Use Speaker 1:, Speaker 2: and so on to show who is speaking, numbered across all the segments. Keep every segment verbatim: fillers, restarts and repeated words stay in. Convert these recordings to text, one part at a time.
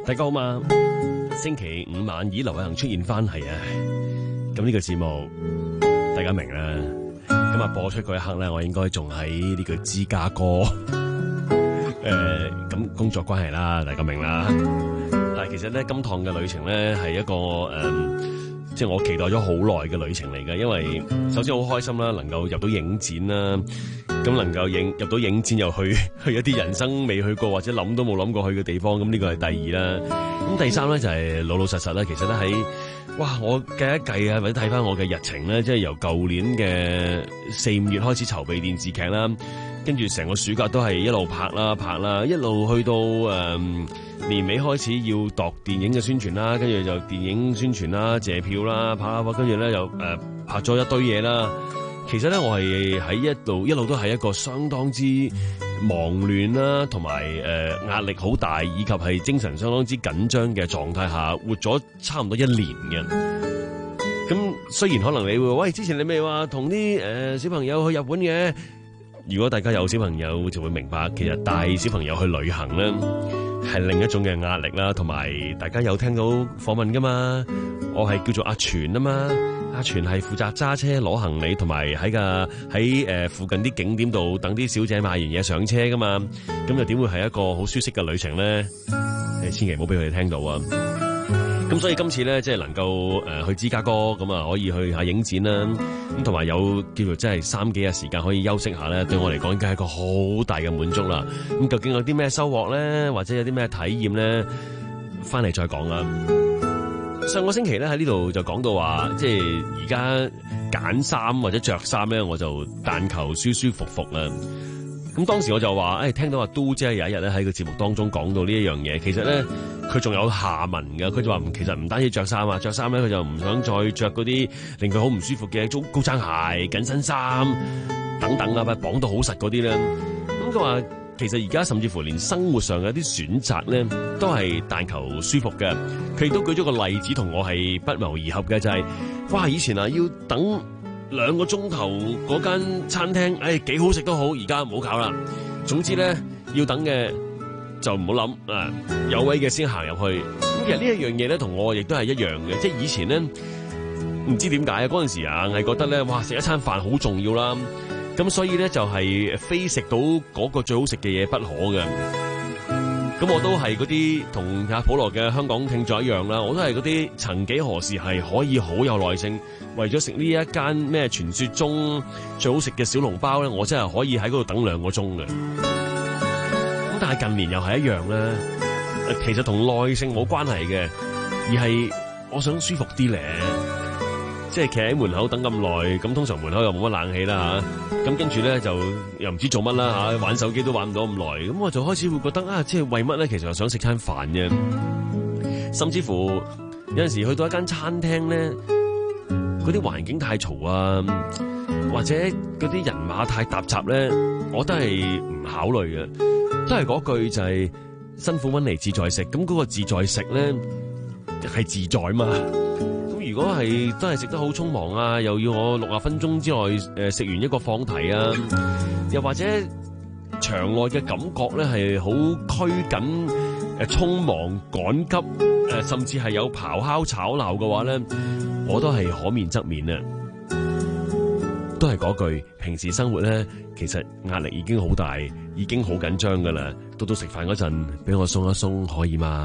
Speaker 1: 大家好嘛，星期五晚以劉偉恒出現翻係啊，咁呢個節目大家明啦。今日播出嗰一刻咧，我應該仲喺呢個芝加哥，誒、呃，咁工作關係啦，大家明啦。但係其實咧，今趟嘅旅程咧係一個誒。呃即係我期待咗好耐嘅旅程嚟嘅，因為首先好開心啦，能夠入到影展啦，咁能夠影入到影展又去去一啲人生未去過或者諗都冇諗過去嘅地方，咁呢個係第二啦。咁第三咧就係老老實實啦，其實咧喺哇，我計一計啊，或者睇翻我嘅日程咧，即係由舊年嘅四五月開始籌備電視劇啦，跟住成個暑假都係一路拍啦拍啦，一路去到誒。嗯年尾開始要度電影嘅宣傳啦，跟住就電影宣傳啦、借票啦、拍啦，跟住咧又誒拍咗一堆嘢啦。其實咧我係喺一路一路都係一個相當之忙亂啦，同埋誒壓力好大，以及係精神相當之緊張嘅狀態下活咗差唔多一年嘅。咁雖然可能你會喂，之前你咪話同啲誒小朋友去日本嘅，如果大家有小朋友就會明白，其實帶小朋友去旅行咧係另一種嘅壓力啦，同埋大家有聽到訪問噶嘛？我係叫做阿全啊嘛，阿全係負責揸車攞行李，同埋喺個喺誒附近啲景點度等啲小姐買完嘢上車噶嘛，咁又點會係一個好舒適嘅旅程咧？你千祈唔好俾佢哋聽到啊！咁所以今次咧，即係能夠誒去芝加哥咁啊，可以去下影展啦。咁同埋有叫做真係三幾日時間可以休息下咧，對我嚟講，已經係一個好大嘅滿足啦。咁究竟有啲咩收穫咧，或者有啲咩體驗咧，翻嚟再講啦。上個星期咧喺呢度就講到話，即係而家揀衫或者着衫咧，我就但求舒舒服服啊。咁當時我就話，誒、哎、聽到阿都姐有一日咧喺個節目當中講到呢一樣嘢，其實咧佢仲有下文㗎。佢就話其實唔單止着衫啊，着衫咧佢就唔想再着嗰啲令佢好唔舒服嘅高高踭鞋、緊身衫等等啊，綁到好實嗰啲咧。咁佢話其實而家甚至乎連生活上嘅一啲選擇咧，都係但求舒服嘅。佢亦都舉咗個例子同我係不謀而合嘅，就係、是、哇以前啊要等兩個鐘頭嗰間餐廳，誒幾好食都好，而家唔好搞啦。總之咧，要等嘅就唔好諗啊，有位嘅先行入去。咁其實呢一樣嘢咧，同我亦都係一樣嘅。即係以前咧，唔知點解啊，嗰陣時啊，係覺得咧，哇食一餐飯好重要啦。咁所以咧就係非食到嗰個最好食嘅嘢不可嘅。咁我都係嗰啲同阿普羅嘅香港聽眾一樣啦，我都係嗰啲曾幾何時係可以好有耐性，為咗食呢一間咩傳說中最好食嘅小籠包咧，我真係可以喺嗰度等兩個鐘嘅。咁但係近年又係一樣啦，其實同耐性冇關係嘅，而係我想舒服啲咧。即係企喺門口等咁耐，咁通常門口又冇乜冷氣啦嚇，咁跟住咧就又唔知做乜啦嚇，玩手機都玩唔到咁耐，咁我就開始會覺得啊，即係為乜咧？其實我想食餐飯嘅，甚至乎有陣時去到一間餐廳咧，嗰啲環境太嘈啊，或者嗰啲人馬太沓雜咧，我都係唔考慮嘅，都係嗰句就係辛苦搵嚟自在食，咁嗰個自在食咧係自在嘛。如果係都係食得好匆忙啊，又要我六十分鐘之內誒食完一個放題啊，又或者場內嘅感覺咧係好拘謹誒匆忙趕急誒，甚至係有咆哮吵鬧嘅話咧，我都係可免則免啊。都係嗰句，平時生活咧其實壓力已經好大，已經好緊張噶啦，到到食飯嗰陣俾我鬆一鬆可以嗎？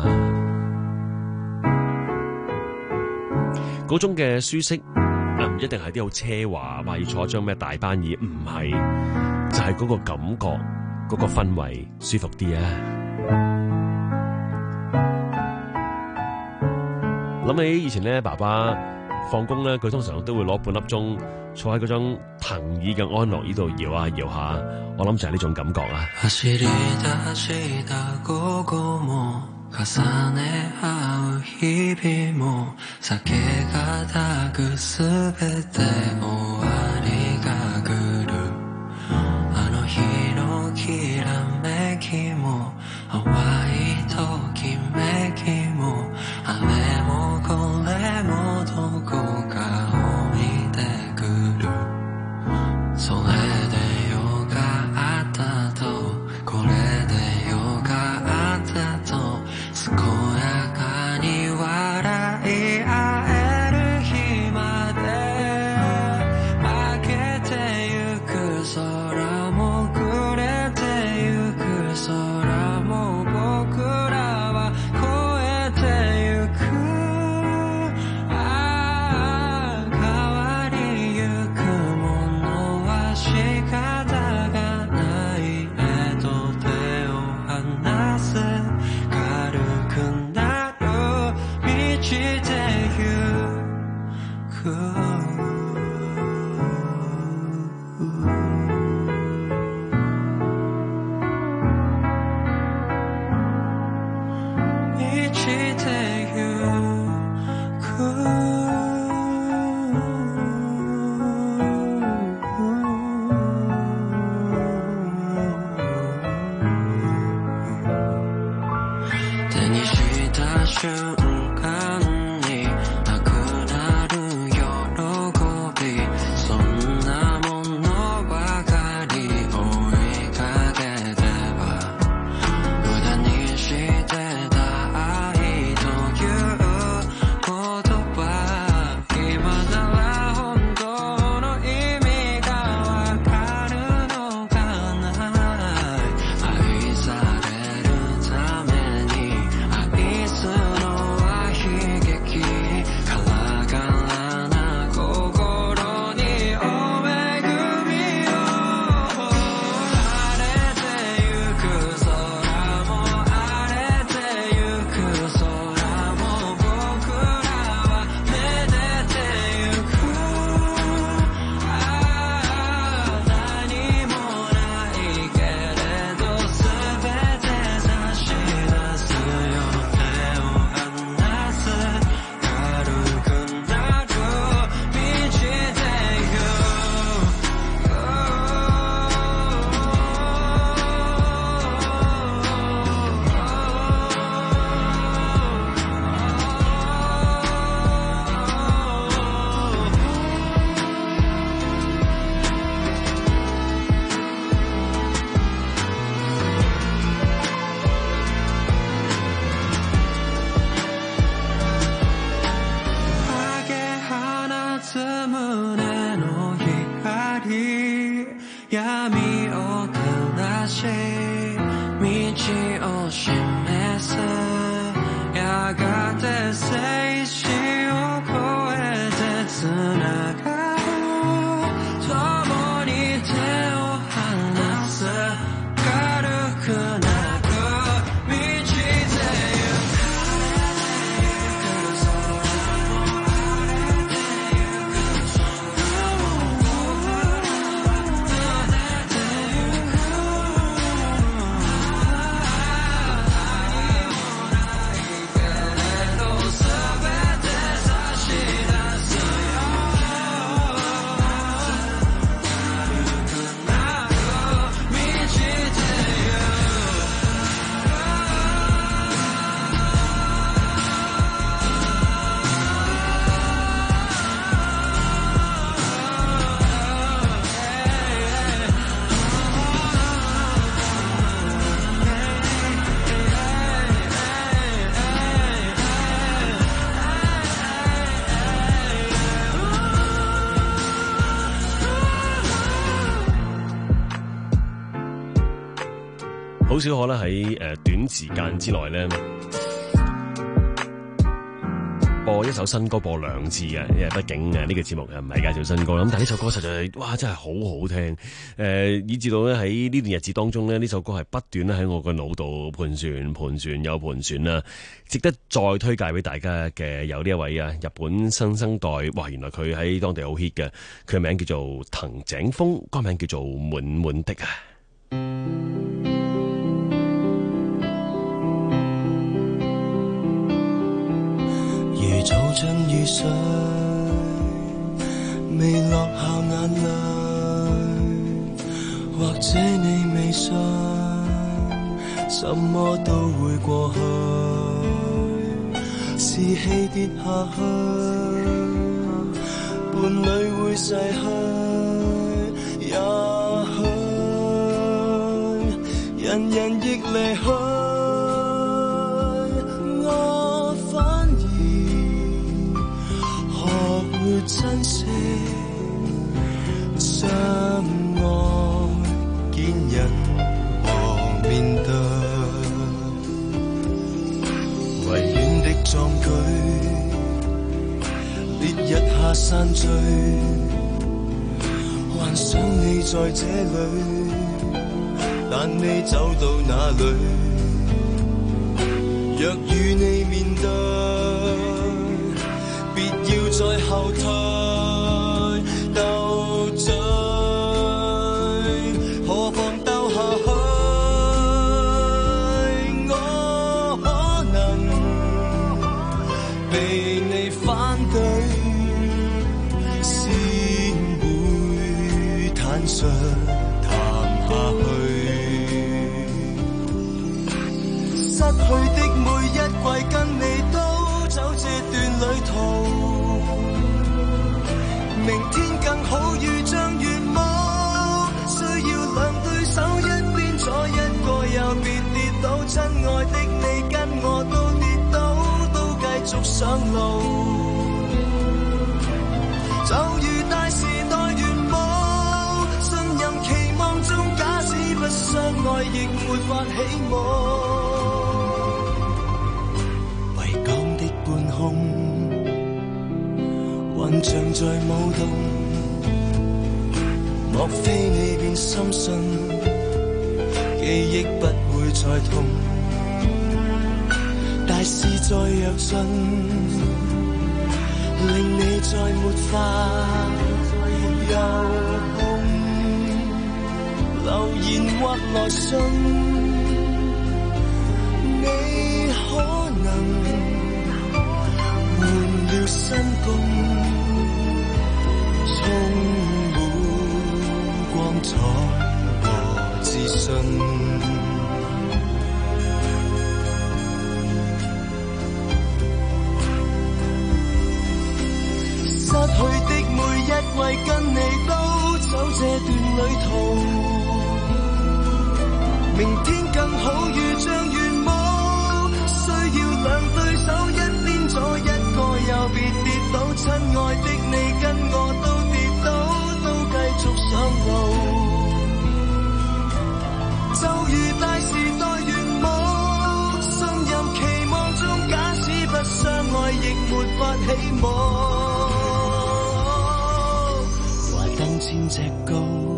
Speaker 1: 嗰種嘅舒適唔一定係啲好奢華，話要坐一張咩大班椅，唔係，就係嗰個感覺，嗰個氛圍舒服啲啊！諗起以前咧，爸爸放工咧，佢通常都會攞半粒鐘坐喺嗰張藤椅嘅安樂椅度搖下搖下，我諗就係呢種感覺啦。重ね合う日々も酒がたくすべて終わりが来るあの日のきらめきも淡いときめきもあれもこれもどこか置いてくるそれでよかったとこれでよかったと健や好少可咧喺誒短時間之內咧播一首新歌播兩次嘅，因為畢竟誒呢個節目又唔係介紹新歌啦。咁但係呢首歌實在係哇真係好好聽，誒、呃、以至到咧喺呢段日子當中咧，呢首歌係不斷咧喺我個腦度盤旋盤旋又盤旋啦。值得再推介俾大家嘅有呢一位啊，日本新生代，哇原來佢喺當地好 hit 嘅，佢嘅名叫做藤井風，歌名叫做滿滿的啊。
Speaker 2: 如走進雨水，未落下眼淚，或者你未信，什麼都會過去。士氣跌下去，伴侶會逝去，也許人人亦離去。珍惜相愛見人和面對，維園的壯舉，烈日下散聚，幻想你在這裏，但你走到哪裏？若與你面對，別要再後退，鬥嘴，何妨鬥下去？我可能被你反對，先會坦率談下去。失去的每一季，跟你都走這段旅途，明天更好遇像願望，需要兩對手一邊左一個右，別跌倒。親愛的你跟我都跌倒，都繼續上路，就如大時代願望，信任期望中，假使不相愛亦沒法起舞。維港的半空混像在舞動，莫非你便深信記憶不會再痛？大事再躍進，令你再沒法有空。留言或來信，你可能換了新工，充滿光彩和自信。失去的每一季，跟你都走這段旅途，明天更好遇像願望，需要兩對手一邊左一個右，別跌倒。親愛的你跟我都跌倒，都繼續上路，就如大時代願望，信任期望中，假使不相愛亦沒法起舞。燈千尺高，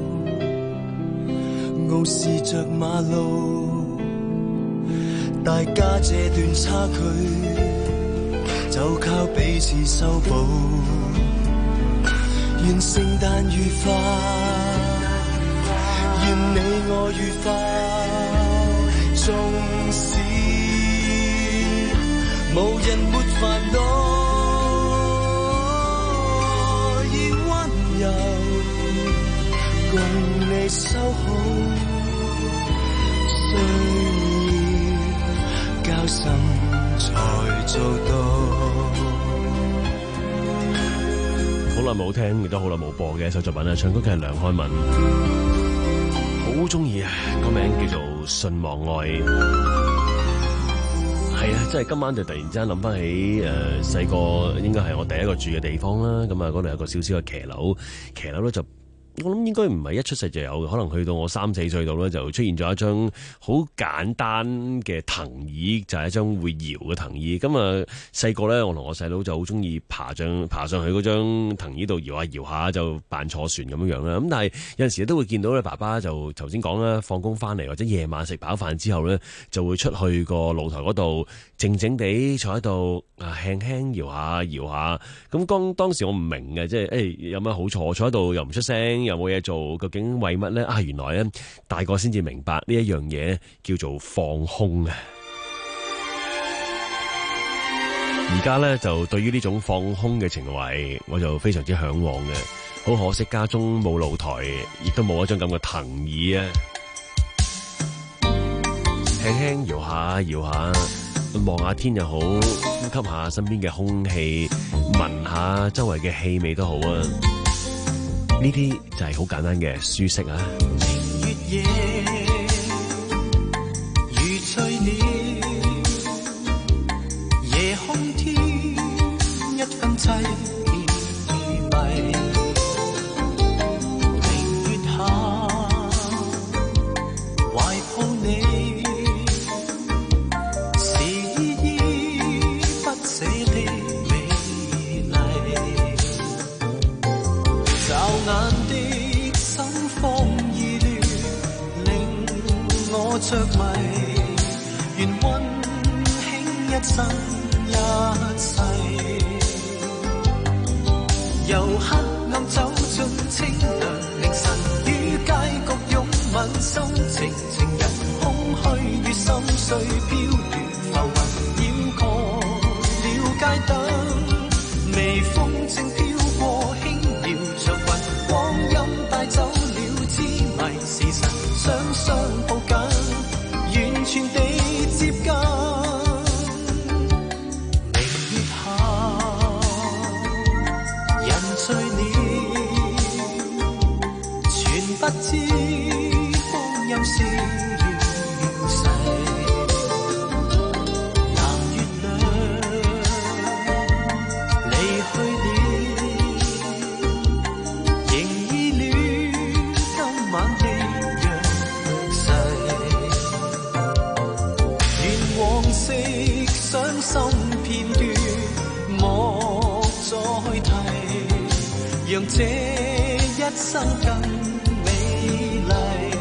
Speaker 2: 傲視着馬路，大家這段差距就靠彼此修補。願聖誕愉快，願你我愉快，縱使無人沒煩惱，共你修好，需要交心才做到。
Speaker 1: 好耐冇聽，亦都好耐冇播嘅一首作品啦。唱歌嘅係梁漢文，好中意啊！個名叫做《信望愛》。係啊，即係今晚就突然之間諗翻起誒細個，應該係我第一個住嘅地方啦。咁啊，嗰度有個少少嘅騎樓，騎樓咧就。我諗應該唔係一出世就有，可能去到我三四歲度咧，就出現咗一張好簡單嘅藤椅，就係、是、一張會搖嘅藤椅。咁啊，細個咧，我同我細佬就好中意爬上爬上去嗰張藤椅度搖下搖下，就扮坐船咁樣樣啦。咁但係有陣時都會見到咧，爸爸就頭先講啦，放工翻嚟或者夜晚食飽飯之後咧，就會出去個露台嗰度靜靜地坐喺度啊，輕輕搖下搖下。咁當當時我唔明嘅，即係誒、欸、有乜好坐坐喺度又唔出聲。有冇嘢做？究竟為乜咧？啊，原來咧大個先至明白呢一樣嘢叫做放空啊！而家咧就對於呢種放空嘅情懷，我就非常之向往嘅。好可惜家中冇露台，亦都冇一張咁嘅藤椅啊！輕輕搖下搖下，望下天又好，呼吸下身邊嘅空氣，聞下周圍嘅氣味都好啊！呢啲就係好簡單嘅舒適啊！
Speaker 2: 明月夜如醉了，夜空天一分凄迷，明月下懷抱你，是依依不捨的美麗。驟眼的心慌意亂，令我着迷。願溫馨一生一世，由黑暗走進清涼，凌晨與街角擁吻，心情情人空虛與心碎飄遠，浮雲繞過了街燈。 這一生更美麗。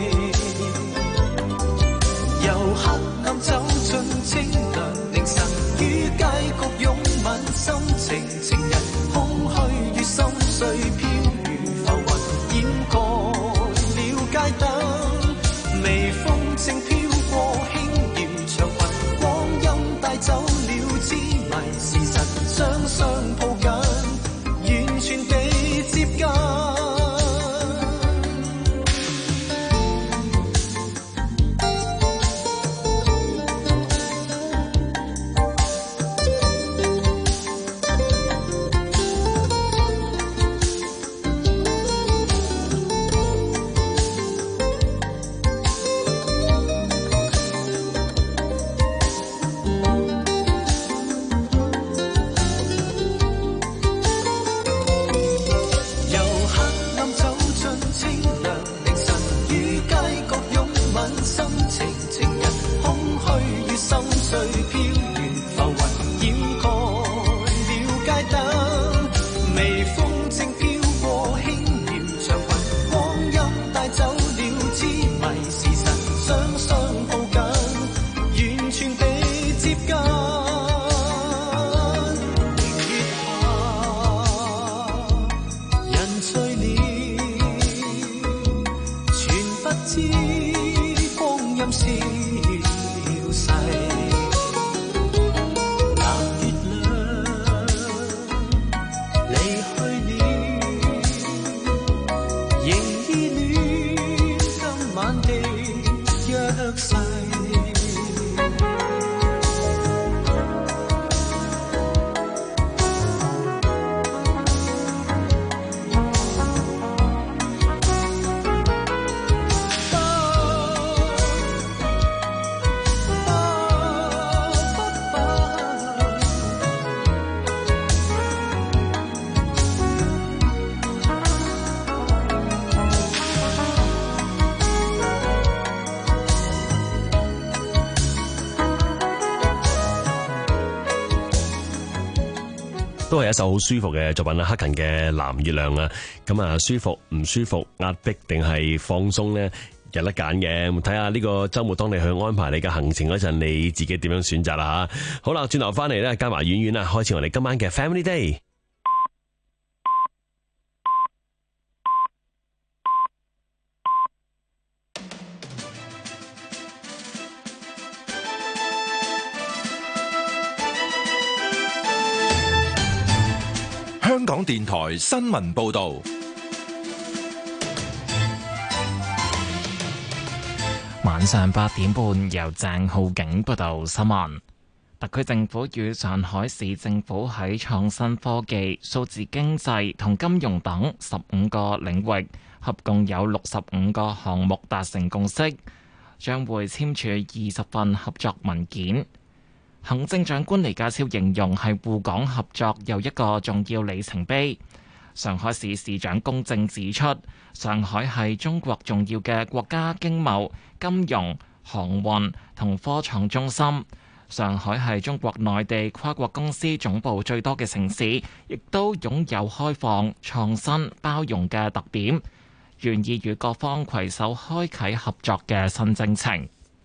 Speaker 2: 由黑暗走進清涼凌晨，於街角擁吻心情，情人空虛與心碎飄如浮雲，掩蓋了街燈，微風正飄過輕搖長裙，光陰帶走了痴迷，事實雙雙抱緊，完全地接近。
Speaker 1: 都係一首好舒服嘅作品啦，克勤嘅《藍月亮》啊，咁啊舒服唔舒服、壓迫定係放鬆呢？有得揀嘅。睇下呢個周末當你去安排你嘅行程嗰陣，你自己點樣選擇啦吓。好啦，轉頭翻嚟咧，加埋婉婉啊，開始我哋今晚嘅 Family Day。
Speaker 3: 香港電台新聞報道，
Speaker 4: 晚上八點半由鄭浩景報道新聞。特區政府與上海市政府喺創新科技、數字經濟同金融等十五個領域，合共有六十五個項目達成共識，將會簽署二十份合作文件。行政長官李家超形容係滬港合作又一個重要里程碑。上海市市長龔正指出，上海係中國重要嘅國家經貿、金融、航運同科創中心。上海係中國內地跨國公司總部最多嘅城市，亦都擁有開放、創新、包容嘅特點，願意與各方攜手開啟合作嘅新征程。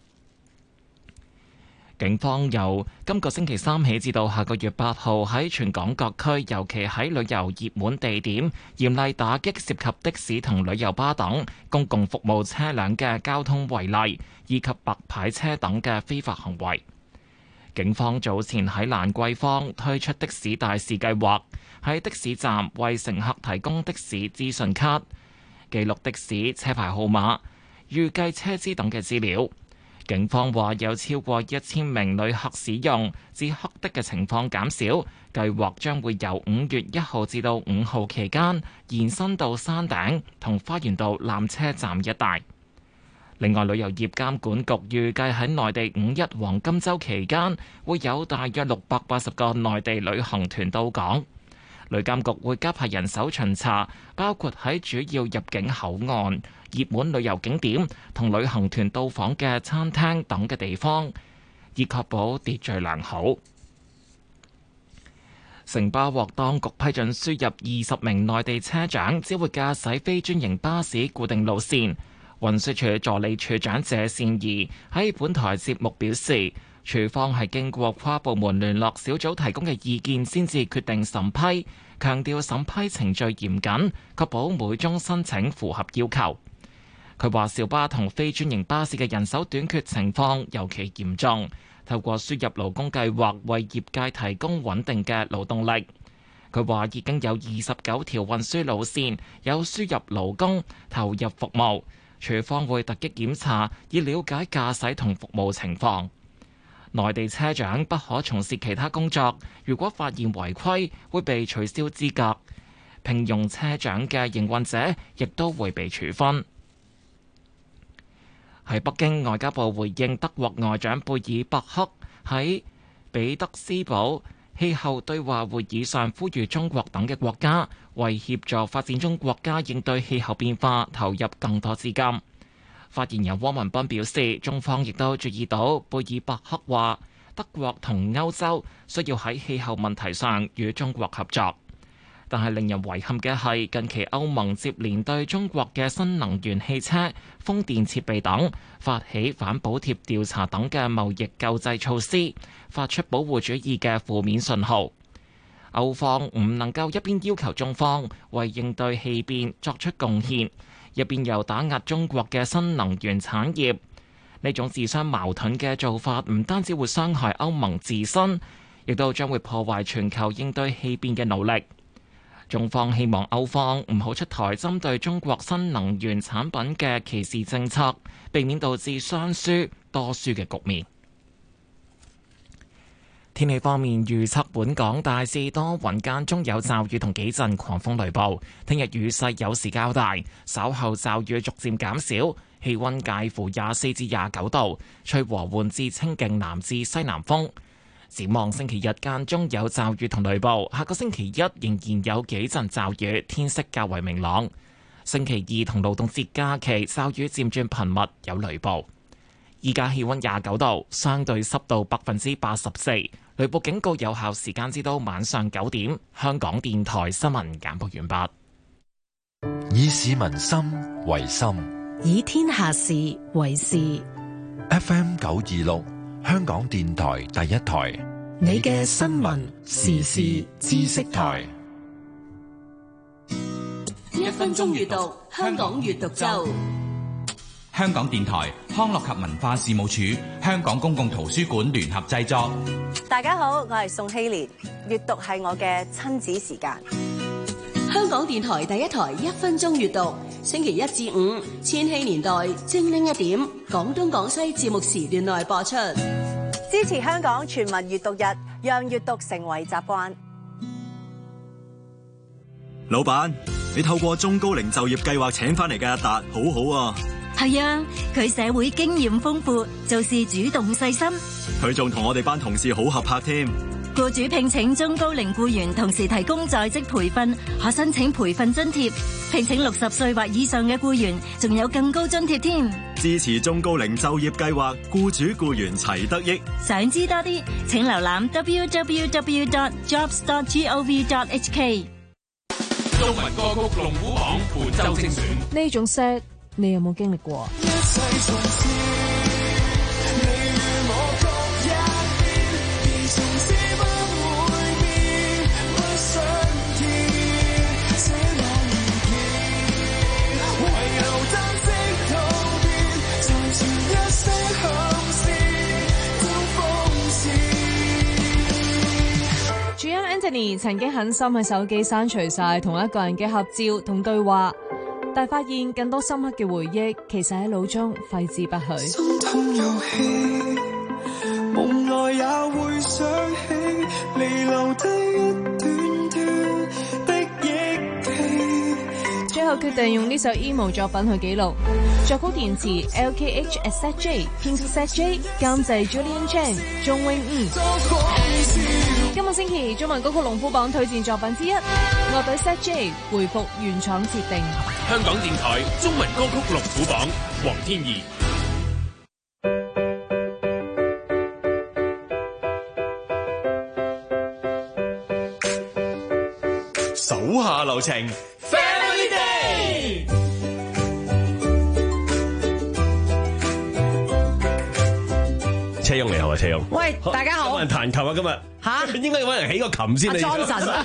Speaker 4: 警方由今個星期三起至到下個月八號，喺全港各區，尤其喺旅遊熱門地點，嚴厲打擊涉及的士同旅遊巴等公共服務車輛嘅交通違例，以及白牌車等嘅非法行為。警方早前喺蘭桂坊推出的士大使計劃，喺的士站為乘客提供的士資訊卡，記錄的士車牌號碼、預計車資等嘅資料。警方話有超過一千名旅客使用，至黑的嘅情況減少。計劃將會由五月一號至到五號期間延伸到山頂同花園道纜車站一帶。另外，旅遊業監管局預計喺內地五一黃金週期間會有大約六百八十個內地旅行團到港。旅監局會加派人手巡查，包括喺主要入境口岸、熱門旅遊景點同旅行團到訪嘅餐廳等嘅地方，以確保秩序良好。 城巴獲當局批准輸入二十名內地車長，只會駕駛非專營巴士固定路線。運輸署助理處長謝善儀喺本台節目表示，署方係經過跨部門聯絡小組提供嘅意見先至決定審批，強調審批程序嚴謹，確保每宗申請符合要求。佢話小巴同非專營巴士嘅人手短缺情況尤其嚴重，透過輸入勞工計劃為業界提供穩定嘅勞動力。佢話已經有二十九條運輸路線有輸入勞工投入服務，署方會突擊檢查，以了解駕駛同服務情況。內地車長不可從事其他工作，如果發現違規，會被取消資格。聘用車長嘅營運者亦都會被處分。喺北京，外交部回應德國外長貝爾伯克喺彼得斯堡氣候對話會議上呼籲中國等嘅國家為協助發展中國家應對氣候變化投入更多資金。發言人汪文斌表示，中方亦都注意到貝爾伯克話德國同歐洲需要喺氣候問題上與中國合作，但係令人遺憾嘅係近期歐盟接連對中國嘅新能源汽車、風電設備等發起反補貼調查等嘅貿易救濟措施，發出保護主義嘅負面信號。歐方唔能夠一邊要求中方為應對氣變作出貢獻，一邊又打壓中國嘅新能源產業。呢種自相矛盾嘅做法唔單止會傷害歐盟自身，亦都將會破壞全球應對氣變嘅努力。中方希望歐方唔好出台針對中國新能源產品嘅歧視政策，避免導致雙輸多輸嘅局面。天氣方面預測，本港大致多雲間中有驟雨同幾陣狂風雷暴。聽日雨勢有時較大，稍後驟雨逐漸減少，氣溫介乎廿四至廿九度，吹和緩至清勁南至西南風。展望星期日間中有驟雨同雷暴，下個星期一仍然有幾陣驟雨，天色較為明朗。星期二同勞動節假期驟雨漸轉頻密，有雷暴。依家氣溫廿九度，相對濕度百分之八十四。雷暴警告有效時間至到晚上九點。香港電台新聞簡報完畢。
Speaker 3: 以市民心為心，
Speaker 5: 以天下事為事。
Speaker 3: F M 九二六，香港電台第一台，
Speaker 5: 你嘅新聞時事知識台。
Speaker 6: 一分鐘閱讀，香港閱讀周。
Speaker 7: 香港電台、康樂及文化事務署、香港公共圖書館聯合製作。
Speaker 8: 大家好，我係宋希蓮，閱讀係我嘅親子時間。
Speaker 6: 香港電台第一台一分鐘閱讀，星期一至五千禧年代精靈一點，廣東廣西節目時段內播出。
Speaker 8: 支持香港全民閱讀日，讓閱讀成為習慣。
Speaker 9: 老闆，你透過中高齡就業計劃請翻嚟嘅阿達，好好啊。
Speaker 10: 係啊，佢社會經驗豐富，做事主動細心。
Speaker 9: 佢仲同我哋班同事好合拍添。
Speaker 10: 僱主聘請中高齡僱員，同時提供在職培訓，可申請培訓津貼。聘請六十歲或以上嘅僱員，仲有更高津貼添。
Speaker 9: 支持中高齡就業計劃，僱主僱員齊得益。
Speaker 10: 想知多啲，請瀏覽 w w w dot jobs dot gov dot h k。
Speaker 11: 中文歌曲龍虎榜本周精選。
Speaker 12: 呢種 set 你有冇經歷過？主音 Anthony 曾經狠心喺手機刪除晒同一個人嘅合照同對話，但發現更多深刻嘅回憶，其實喺腦中揮之不去。
Speaker 2: 心痛遊戲，夢內也會想起，彌留低一段段的憶記。
Speaker 12: 最後決定用呢首 emo 作品去記錄，作曲填詞 L K H S J， 編曲 S J， 監製 Julian Chang， 鐘永吳。今個星期中文歌曲龍虎榜推薦作品之一，樂隊 S J 回復原廠設定。
Speaker 11: 香港電台中文歌曲龍虎榜，黃天怡。
Speaker 1: 手下留情 ，Family Day。車翁你好啊，車翁。
Speaker 13: 喂，大家好。
Speaker 1: 有冇人彈琴啊？今日嚇，應該要揾人起個琴先。
Speaker 13: 阿莊臣。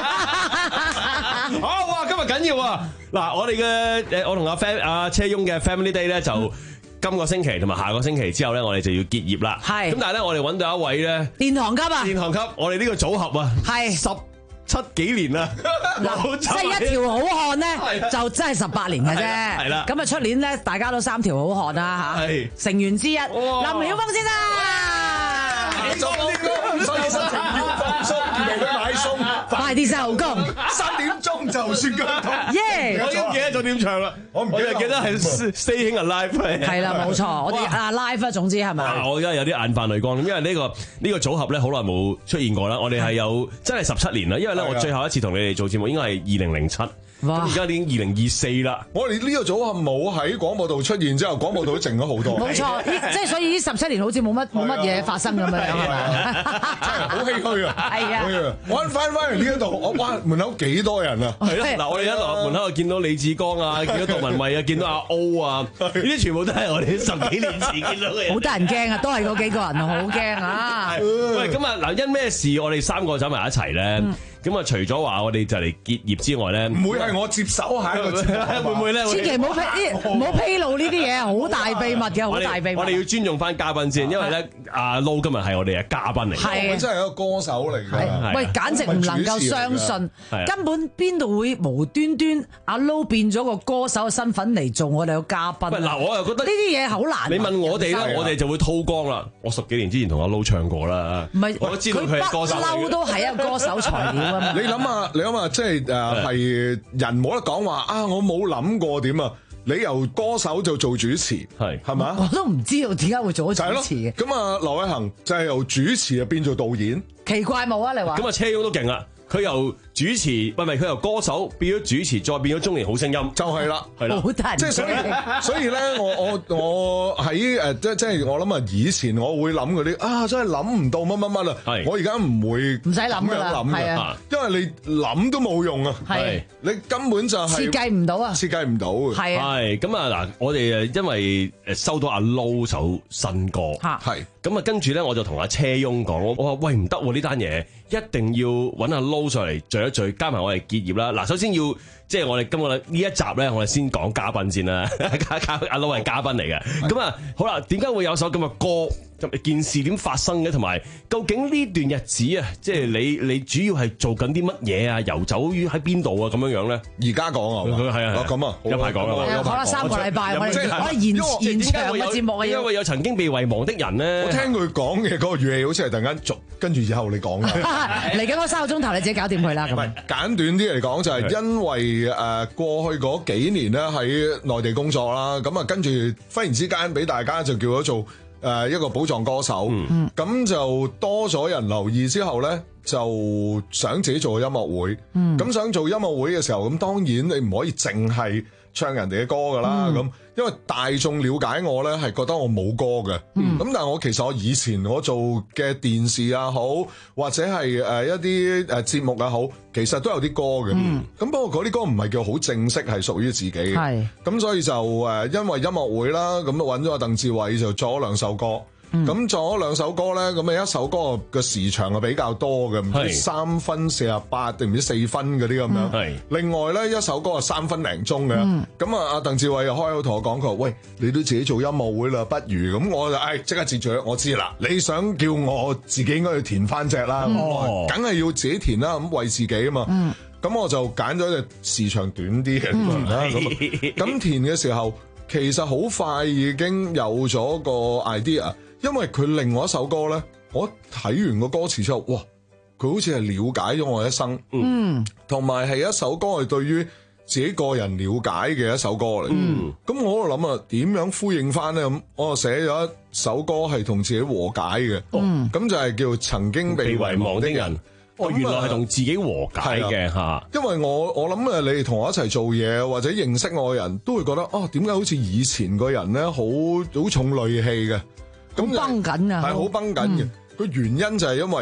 Speaker 1: 好哇，今日緊要啊！嗱，我哋嘅誒，我同阿 Fam 阿車翁嘅 Family Day 咧，就今個星期同埋下個星期之後咧，我哋就要結業啦。係。咁但係咧，我哋揾到一位咧，
Speaker 13: 殿堂級啊！
Speaker 1: 殿堂級，我哋呢個組合啊，係十七幾年啦。
Speaker 13: 即係一條好漢咧，就真係十八年嘅啫。係啦。咁啊，出年咧，大家都三條好漢啦嚇。係。成員之一，林曉峰先生。
Speaker 14: 做呢個唔使心情要放鬆，嚟去買餸，
Speaker 13: 快啲收工，
Speaker 14: 三點鐘就算腳痛。
Speaker 13: 耶！
Speaker 1: 我已經記得咗點唱啦，我唔記得係 Staying Alive。
Speaker 13: 係啦，冇錯，我哋啊 live 啊，總之係咪？
Speaker 1: 我而家有啲眼泛淚光，因為呢個呢個組合咧好耐冇出現過啦。我哋係有真係十七年啦，因為咧我最後一次同你哋做節目應該係二零零七。咁而家已經二零二四啦，
Speaker 14: 我哋呢個組合冇喺廣播道出現之後，廣播道都靜咗好多。
Speaker 13: 冇錯，即係所以呢十七年好似冇乜冇乜嘢發生咁樣係咪？
Speaker 14: 真係好唏噓啊！
Speaker 13: 係啊，
Speaker 14: 我翻翻嚟呢一度，我哇門口幾多人啊？
Speaker 1: 係咯，嗱我哋一落門口就見到李志剛啊，見到杜文蔚啊，見到阿 O 啊，呢啲全部都係我哋十幾年前見到嘅人。
Speaker 13: 好得人驚啊！都係嗰幾個人啊，好驚啊！
Speaker 1: 喂，咁啊嗱，因咩事我哋三個走埋一齊咧？咁啊，除咗話我哋就嚟結業之外咧，
Speaker 14: 唔會係我接手下一個節目，
Speaker 1: 會唔會咧？
Speaker 13: 千祈唔好披唔好披露呢啲嘢，好大秘密嘅，好大秘密。
Speaker 1: 我哋要尊重翻嘉賓先，因為咧阿 Low 今日係我哋嘅嘉賓嚟，
Speaker 13: 係
Speaker 14: 真係一個歌手嚟㗎。
Speaker 13: 喂，簡直唔能夠相信，根本邊度會無端端阿 Low 變咗個歌手嘅身份嚟做我哋嘅嘉賓？
Speaker 1: 嗱，我又覺得
Speaker 13: 呢啲嘢好難。
Speaker 1: 你問我哋咧，我哋就會韜光啦。我十幾年之前同阿 Low 唱過啦，
Speaker 13: 唔係，
Speaker 1: 我知道佢係歌手嚟嘅。
Speaker 13: 不嬲都係一個歌手材料啊嘛。
Speaker 14: 你諗下。你諗下，即係誒係人冇得講話啊！我冇諗過點啊！你由歌手就做主持，係係咪？
Speaker 13: 我都唔知道點解會做咗主持嘅。
Speaker 14: 咁啊，劉偉恒就係由主持啊變做導演，
Speaker 13: 奇怪冇啊！你話
Speaker 1: 咁啊，車翁都勁啦。佢由主持，唔係佢由歌手變咗主持，再變咗中年好聲音，
Speaker 14: 就係啦，
Speaker 1: 係啦，
Speaker 13: 好大
Speaker 14: 即係所以，所以咧，我我我喺誒，即即係我諗啊，以前我會諗嗰啲啊，真係諗唔到乜乜乜啊，我而家唔會
Speaker 13: 唔使諗㗎啦，係啊，
Speaker 14: 因為你諗都冇用啊，係你根本就係
Speaker 13: 設計唔到啊，
Speaker 14: 設計唔到嘅，
Speaker 13: 係啊，
Speaker 1: 係咁啊嗱，我哋誒因為誒收到阿 Low 首新歌，
Speaker 14: 係
Speaker 1: 咁啊，跟住咧我就同阿車翁講，我話喂唔得喎，呢單嘢一定要揾阿 Low 上嚟聚一聚，加埋我哋結業啦。嗱，首先要即係我哋今個呢一集咧，我哋先講嘉賓先啦。阿 Low 係嘉賓嚟嘅，咁啊好啦，點解會有首咁嘅歌？件事點發生嘅？同埋究竟呢段日子啊，即係你你主要係做緊啲乜嘢啊？遊走於喺邊度啊？咁樣樣咧？
Speaker 14: 而家講啊，
Speaker 1: 係啊，
Speaker 14: 咁啊，
Speaker 1: 有排講啊，
Speaker 13: 可能三個禮拜我哋我哋延延長嘅節目啊，
Speaker 1: 因為有曾經被遺忘的人咧。
Speaker 14: 我聽佢講嘅嗰個語氣，好似係突然間續，跟住以後你講嘅。
Speaker 13: 嚟緊嗰三個鐘頭，你自己搞掂佢啦。咁
Speaker 14: 簡短啲嚟講，就係因為誒過去嗰幾年咧喺內地工作啦，咁啊跟住忽然之間俾大家就叫咗做誒一個寶藏歌手，咁、嗯、就多咗人留意之後咧，就想自己做音樂會。咁、嗯、想做音樂會嘅時候，咁當然你唔可以淨係唱人哋嘅歌噶啦。咁、嗯、因為大眾了解我咧，係覺得我冇歌嘅。咁、嗯、但係我其實我以前我做嘅電視啊好，或者係誒一啲誒節目啊好，其實都有啲歌嘅。咁、嗯、不過嗰啲歌唔係叫好正式，係屬於自己嘅。係咁所以就誒因為音樂會啦，咁揾咗阿鄧志偉就作咗兩首歌。咁作咗兩首歌咧，咁啊一首歌嘅時長係比較多嘅，唔知三分四十八定唔知四分嗰啲咁樣。係另外咧一首歌係三分零鐘嘅。咁啊阿鄧志偉又開口同我講，佢話喂，你都自己做音樂會啦，不如咁我就誒即刻接住，我知啦，你想叫我自己應該要填翻隻啦，我梗係要自己填啦，咁為自己啊嘛。咁、嗯、我就揀咗隻時長短啲嘅啦。咁咁填嘅時候，其實好快已經有咗個 idea。因為佢另外一首歌咧，我睇完個歌詞之後，哇！佢好似係了解咗我一生，嗯，同埋係一首歌係對於自己個人了解嘅一首歌嚟。嗯，咁我喺度諗啊，點樣呼應翻咧？咁我就寫咗一首歌係同自己和解嘅。嗯，咁就係叫曾經被遺忘的人。哦，原來係同自己和解嘅嚇。因為我我諗啊，你哋同我一齊做嘢或者認識我嘅人都會覺得，哦，點解好似以前個人咧，好好重戾氣嘅。
Speaker 13: 好繃緊啊！
Speaker 14: 係好繃緊嘅。個、嗯、原因就係因為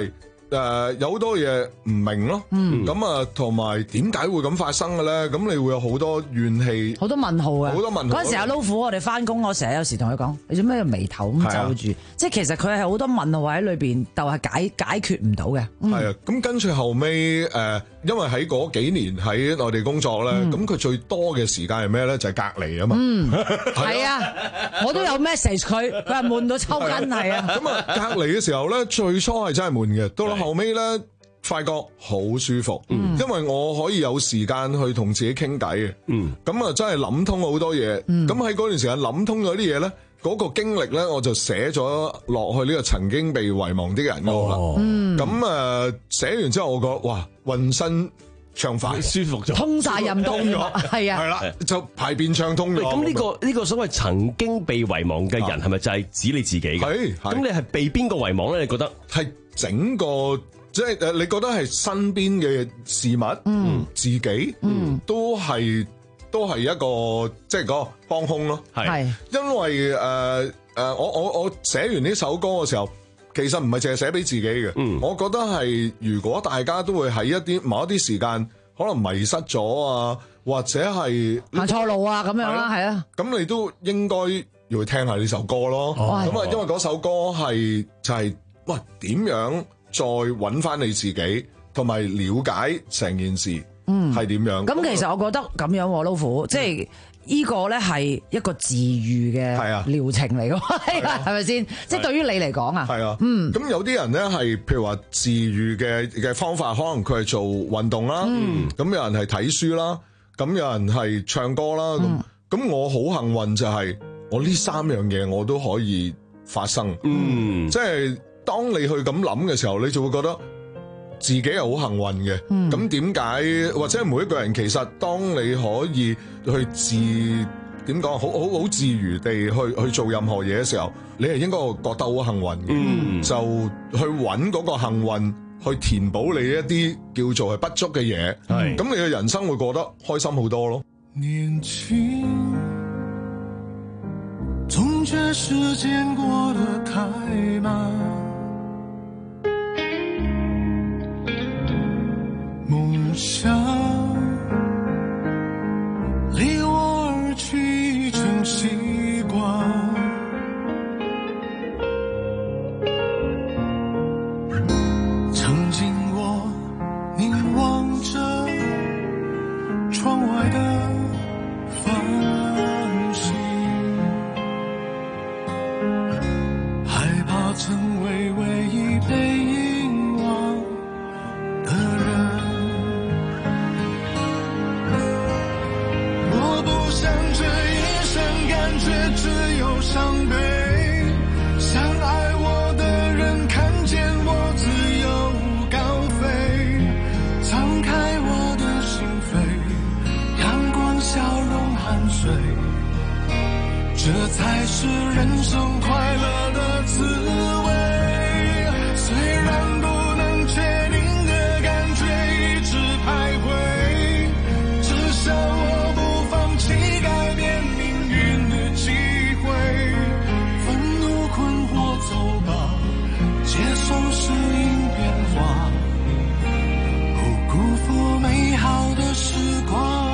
Speaker 14: 誒有好多嘢唔明咯，咁啊同埋點解會咁發生嘅咧？咁你會有好多怨氣，
Speaker 13: 好多問號啊！
Speaker 14: 好多問號。
Speaker 13: 嗰陣時阿 Low 虎，我哋翻工，我成日有時同佢講：你做咩眉頭咁皺住？即係其實佢係好多問號喺裏邊，就係解解決唔到嘅。
Speaker 14: 係啊，咁跟住後尾誒，因為喺嗰幾年喺內地工作咧，咁佢最多嘅時間係咩咧？就係隔離啊嘛。
Speaker 13: 嗯，係啊，我都有 message 佢，佢係悶到抽筋係啊。
Speaker 14: 咁啊，隔離嘅時候咧，最初係真係悶嘅，到到後尾咧，發覺好舒服，因為我可以有時間去同自己傾偈嘅。咁啊，真係諗通好多嘢。咁喺嗰段時間諗通咗啲嘢咧，嗰個經歷咧，我就寫咗落去呢個曾經被遺忘的人嗰度啦。咁啊，寫完之後，我覺得哇，渾身暢快，
Speaker 1: 舒服咗，
Speaker 13: 通晒任督咗，係啊，
Speaker 14: 係啦，就排便暢通咗。
Speaker 1: 咁呢個呢個所謂曾經被遺忘嘅人，係咪就係指你自己嘅？
Speaker 14: 係，
Speaker 1: 咁你係被邊個遺忘咧？你覺得
Speaker 14: 係整個即係誒？你覺得係身邊嘅事物，嗯，自己，嗯，都係都係一個即係嗰個幫兇咯。係，因為誒誒，我我我寫完呢首歌嘅時候，其實唔係淨係寫俾自己嘅，嗯，我覺得係如果大家都會喺一啲某一啲時間可能迷失咗啊，或者係
Speaker 13: 行錯路啊咁樣啦，係啊，
Speaker 14: 咁你都應該要去聽下呢首歌咯。咁啊，因為嗰首歌係就係喂點樣再揾翻你自己，同埋了解成件事，嗯，係點樣？
Speaker 13: 咁其實我覺得咁樣喎，老虎，即係。呢個咧係一個治癒嘅療程嚟㗎，係啊，係咪先？即係對於你嚟講啊，
Speaker 14: 係啊，嗯。咁有啲人咧係譬如話治癒嘅嘅方法，可能佢係做運動啦，咁有人係睇書啦，咁有人係唱歌啦，咁咁我好幸運就係我呢三樣嘢我都可以發生，嗯，即係當你去咁諗嘅時候，你就會覺得自己係好幸運嘅，咁點解或者每一個人其實當你可以去自點講，好好好自如地去去做任何嘢嘅時候，你係應該覺得好幸運嘅，嗯、就去揾嗰個幸運去填補你一啲叫做係不足嘅嘢，係咁、嗯、你嘅人生會過得開心好多咯。
Speaker 2: 年輕，總覺時間過得太慢，夢想離我而去成習慣，曾經我凝望着窗外的繁星，害怕成為唯一被遺忘的人。像這一生感覺只有傷悲，想愛我的人看見我自由高飛，敞開我的心扉，陽光笑容汗水，這才是人生快樂的滋味。雖然不能確定的感覺一直徘徊，至少我改變命運的機會，憤怒困惑走吧，接受適應變化，不辜負美好的時光。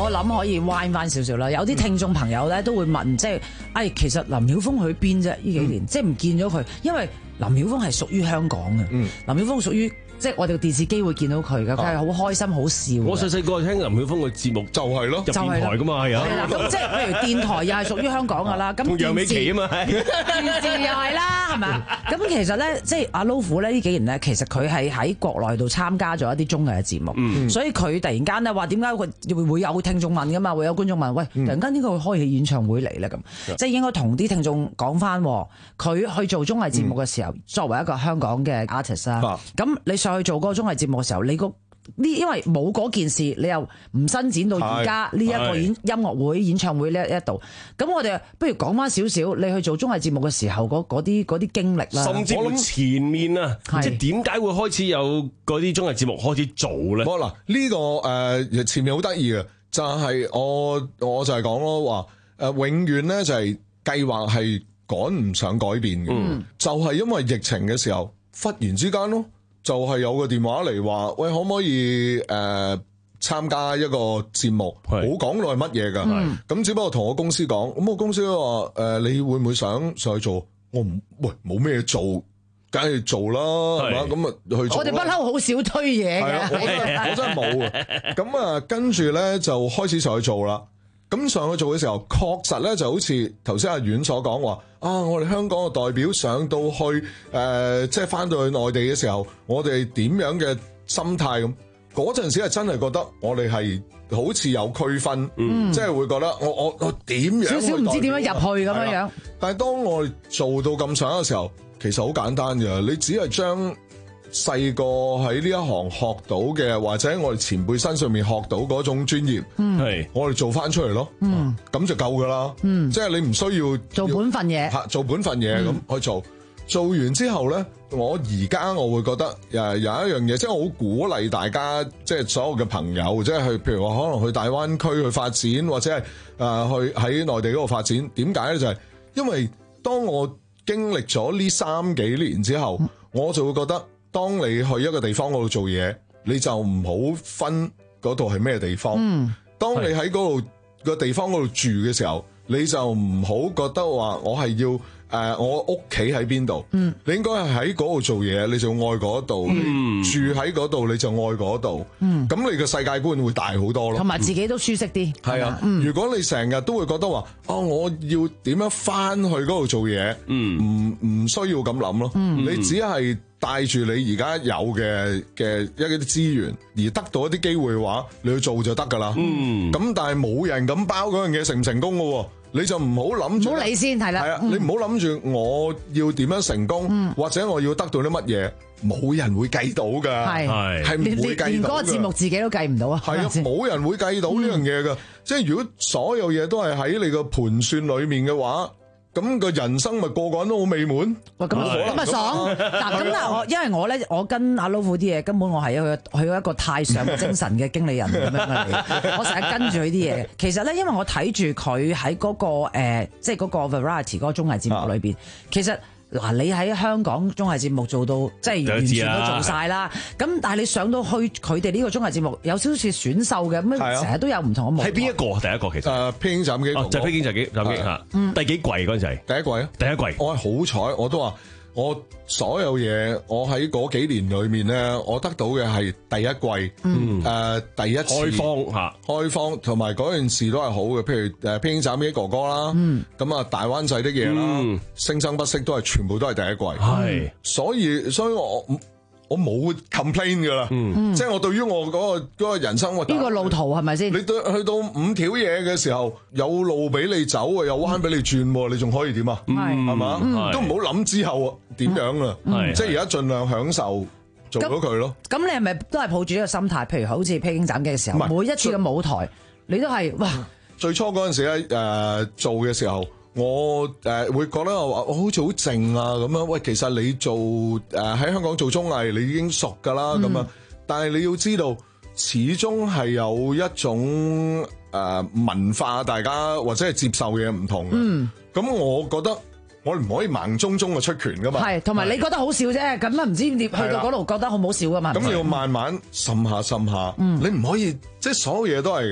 Speaker 13: 我諗可以彎翻少少啦。有啲聽眾朋友咧都會問，即係，哎，其實林曉峰去邊啫？呢幾年、嗯、即係唔見咗佢，因為林曉峰係屬於香港嘅。嗯、林曉峰屬於。即係我哋電視機會見到佢嘅，佢係好開心好笑。
Speaker 1: 我細細個聽林曉峰嘅節目就係咯，入電台噶嘛係啊。係啦，
Speaker 13: 咁即係譬如電台又係屬於香港噶啦，咁
Speaker 1: 同楊美琪啊嘛，
Speaker 13: 電視又係啦，係咪？咁其實咧，即係阿 Lo 虎咧呢幾年咧，其實佢係喺國內度參加咗一啲綜藝嘅節目，嗯、所以佢突然間咧話點解佢會有聽眾問噶嘛，會有觀眾問，喂，突然間點解會開起演唱會嚟咧？咁、嗯、即係應該同啲聽眾講翻，佢去做綜藝節目嘅時候，嗯、作為一個香港嘅 artist 啦，咁你上去做嗰個綜藝節目嘅時候，你個呢因為冇嗰件事，你又唔伸展到而家呢一個演音樂會、演唱會呢一度。咁我哋不如講翻少少，你去做綜藝節目嘅時候嗰嗰啲嗰啲經歷啦。
Speaker 1: 甚至乎前面啊，即係點解會開始有嗰啲綜藝節目開始做咧？
Speaker 14: 嗱，呢、呢個誒、呃、前面好得意嘅，就係、是、我我就係講咯，話、呃、誒永遠咧就係計劃係趕唔上改變嘅，嗯、就係因為疫情嘅時候，忽然之間咯。就係有個電話嚟話，喂，可唔可以誒參、呃、加一個節目？好講到係乜嘢㗎？咁、嗯、只不過同我公司講，咁我公司都話誒，你會唔會想上去做？我唔喂冇咩做，梗係做啦，係嘛？咁啊去做。我哋不嬲好少推嘢嘅，我真我真係冇啊。咁啊，跟住咧就開始上去做啦。咁上去做嘅時候，確實咧就好似頭先阿遠所講話，啊，我哋香港嘅代表上到去誒、呃，即係翻到去內地嘅時候，我哋點樣嘅心態咁？嗰陣時係真係覺得我哋係好似有區分，嗯、即係會覺得我我我點樣少少唔知點樣入去咁樣樣。但係當我哋做到咁上嘅時候，其實好簡單嘅，你只係將細個喺呢一行學到嘅，或者我哋前輩身上面學到嗰種專業，係、嗯、我哋做翻出嚟咯，咁、嗯、就夠噶啦。嗯、即係你唔需要
Speaker 13: 做本份嘢，
Speaker 14: 做本份嘢咁、嗯、去做。做完之後咧，我而家我會覺得誒有一樣嘢，即係我好鼓勵大家，即係所有嘅朋友，即係去譬如話可能去大灣區去發展，或者係誒、呃、去喺內地嗰度發展。點解咧？就係、是、因為當我經歷咗呢三幾年之後，嗯、我就會覺得。當你去一個地方嗰度做嘢，你就唔好分嗰度係咩地方。嗯、當你喺嗰度個地方嗰度住嘅時候，你就唔好覺得話我係要誒、呃、我屋企喺邊度。嗯、你應該係喺嗰度做嘢，你就愛嗰度。嗯、住喺嗰度你就愛嗰度。咁、嗯、你嘅世界觀會大好多咯。同
Speaker 13: 埋自己都舒適啲。係啊，
Speaker 14: 嗯、如果你成日都會覺得話，哦，我要點樣翻去嗰度做嘢？唔唔、嗯、需要咁諗咯。嗯、你只係帶住你而家有嘅嘅一啲資源，而得到一啲機會嘅話，你去做就得噶啦。咁、嗯、但係冇人咁包嗰樣嘢成唔成功噶，你就唔好諗住。唔好理先係啦。係啊，嗯、你唔好諗住我要點樣成功，嗯、或者我要得到啲乜嘢，冇人會計到噶。係係唔會計到。連嗰個節目自己都計唔到啊。係啊，冇人會計到呢樣嘢噶。嗯、即係如果所有嘢都係喺你個盤算裏面嘅話。咁個人生咪個個人都好美滿，
Speaker 13: 哇！咁咁咪爽嗱，咁嗱我因為我咧，我跟阿 Lo 虎啲嘢，根本我係一個去一個太上精神嘅經理人咁樣嘅，我成日跟住佢啲嘢。其實咧，因為我睇住佢喺嗰個誒，即係嗰個 Variety 嗰個綜藝節目裏邊，其實。嗱，你喺香港綜藝節目做到即係完全都做晒啦，咁但係你上到去佢哋呢個綜藝節目有少少似選秀嘅，咁成日都有唔同嘅舞台。係邊一個？第一個其實誒披荊斬棘，就披荊斬棘，斬棘嚇。第幾季嗰陣時？第一季啊！第一季。我係好彩，我都話我所有嘢，我喺嗰幾年裏面咧，我得到嘅係第一季，誒第一次開放嚇，開放同埋嗰件事都係好嘅。譬如誒披荊斬棘哥哥啦，咁啊大灣仔的嘢啦，聲生不息都係全部都係第一季。係，所以所以我我冇 complain 噶啦，即係我對於我嗰個嗰個人生呢個路途係咪先？你對去到五條嘢嘅時候，有路俾你走啊，有彎俾你轉，你仲可以點啊？係係嘛？都唔好諗之後點樣啊！即係而家盡量享受做咗佢咯。咁你係咪都係抱住呢個心態？譬如好似披荊斬棘嘅時候，每一次嘅舞台，你都係哇！最初嗰陣時咧，誒做嘅時候。我誒、呃、會覺得我話我好似好靜啊咁樣，喂，其實你做誒喺、呃、香港做綜藝，你已經熟㗎啦咁樣，嗯、但係你要知道，始終係有一種誒、呃、文化，大家或者係接受嘅嘢唔同嘅。嗯，咁我覺得我哋唔可以盲中中嘅出拳㗎嘛。係，同埋你覺得好笑啫，咁啊唔知你去到嗰度覺得好唔好笑㗎嘛？咁你要慢慢滲下滲下，嗯、你唔可以即係所有嘢都係嘅。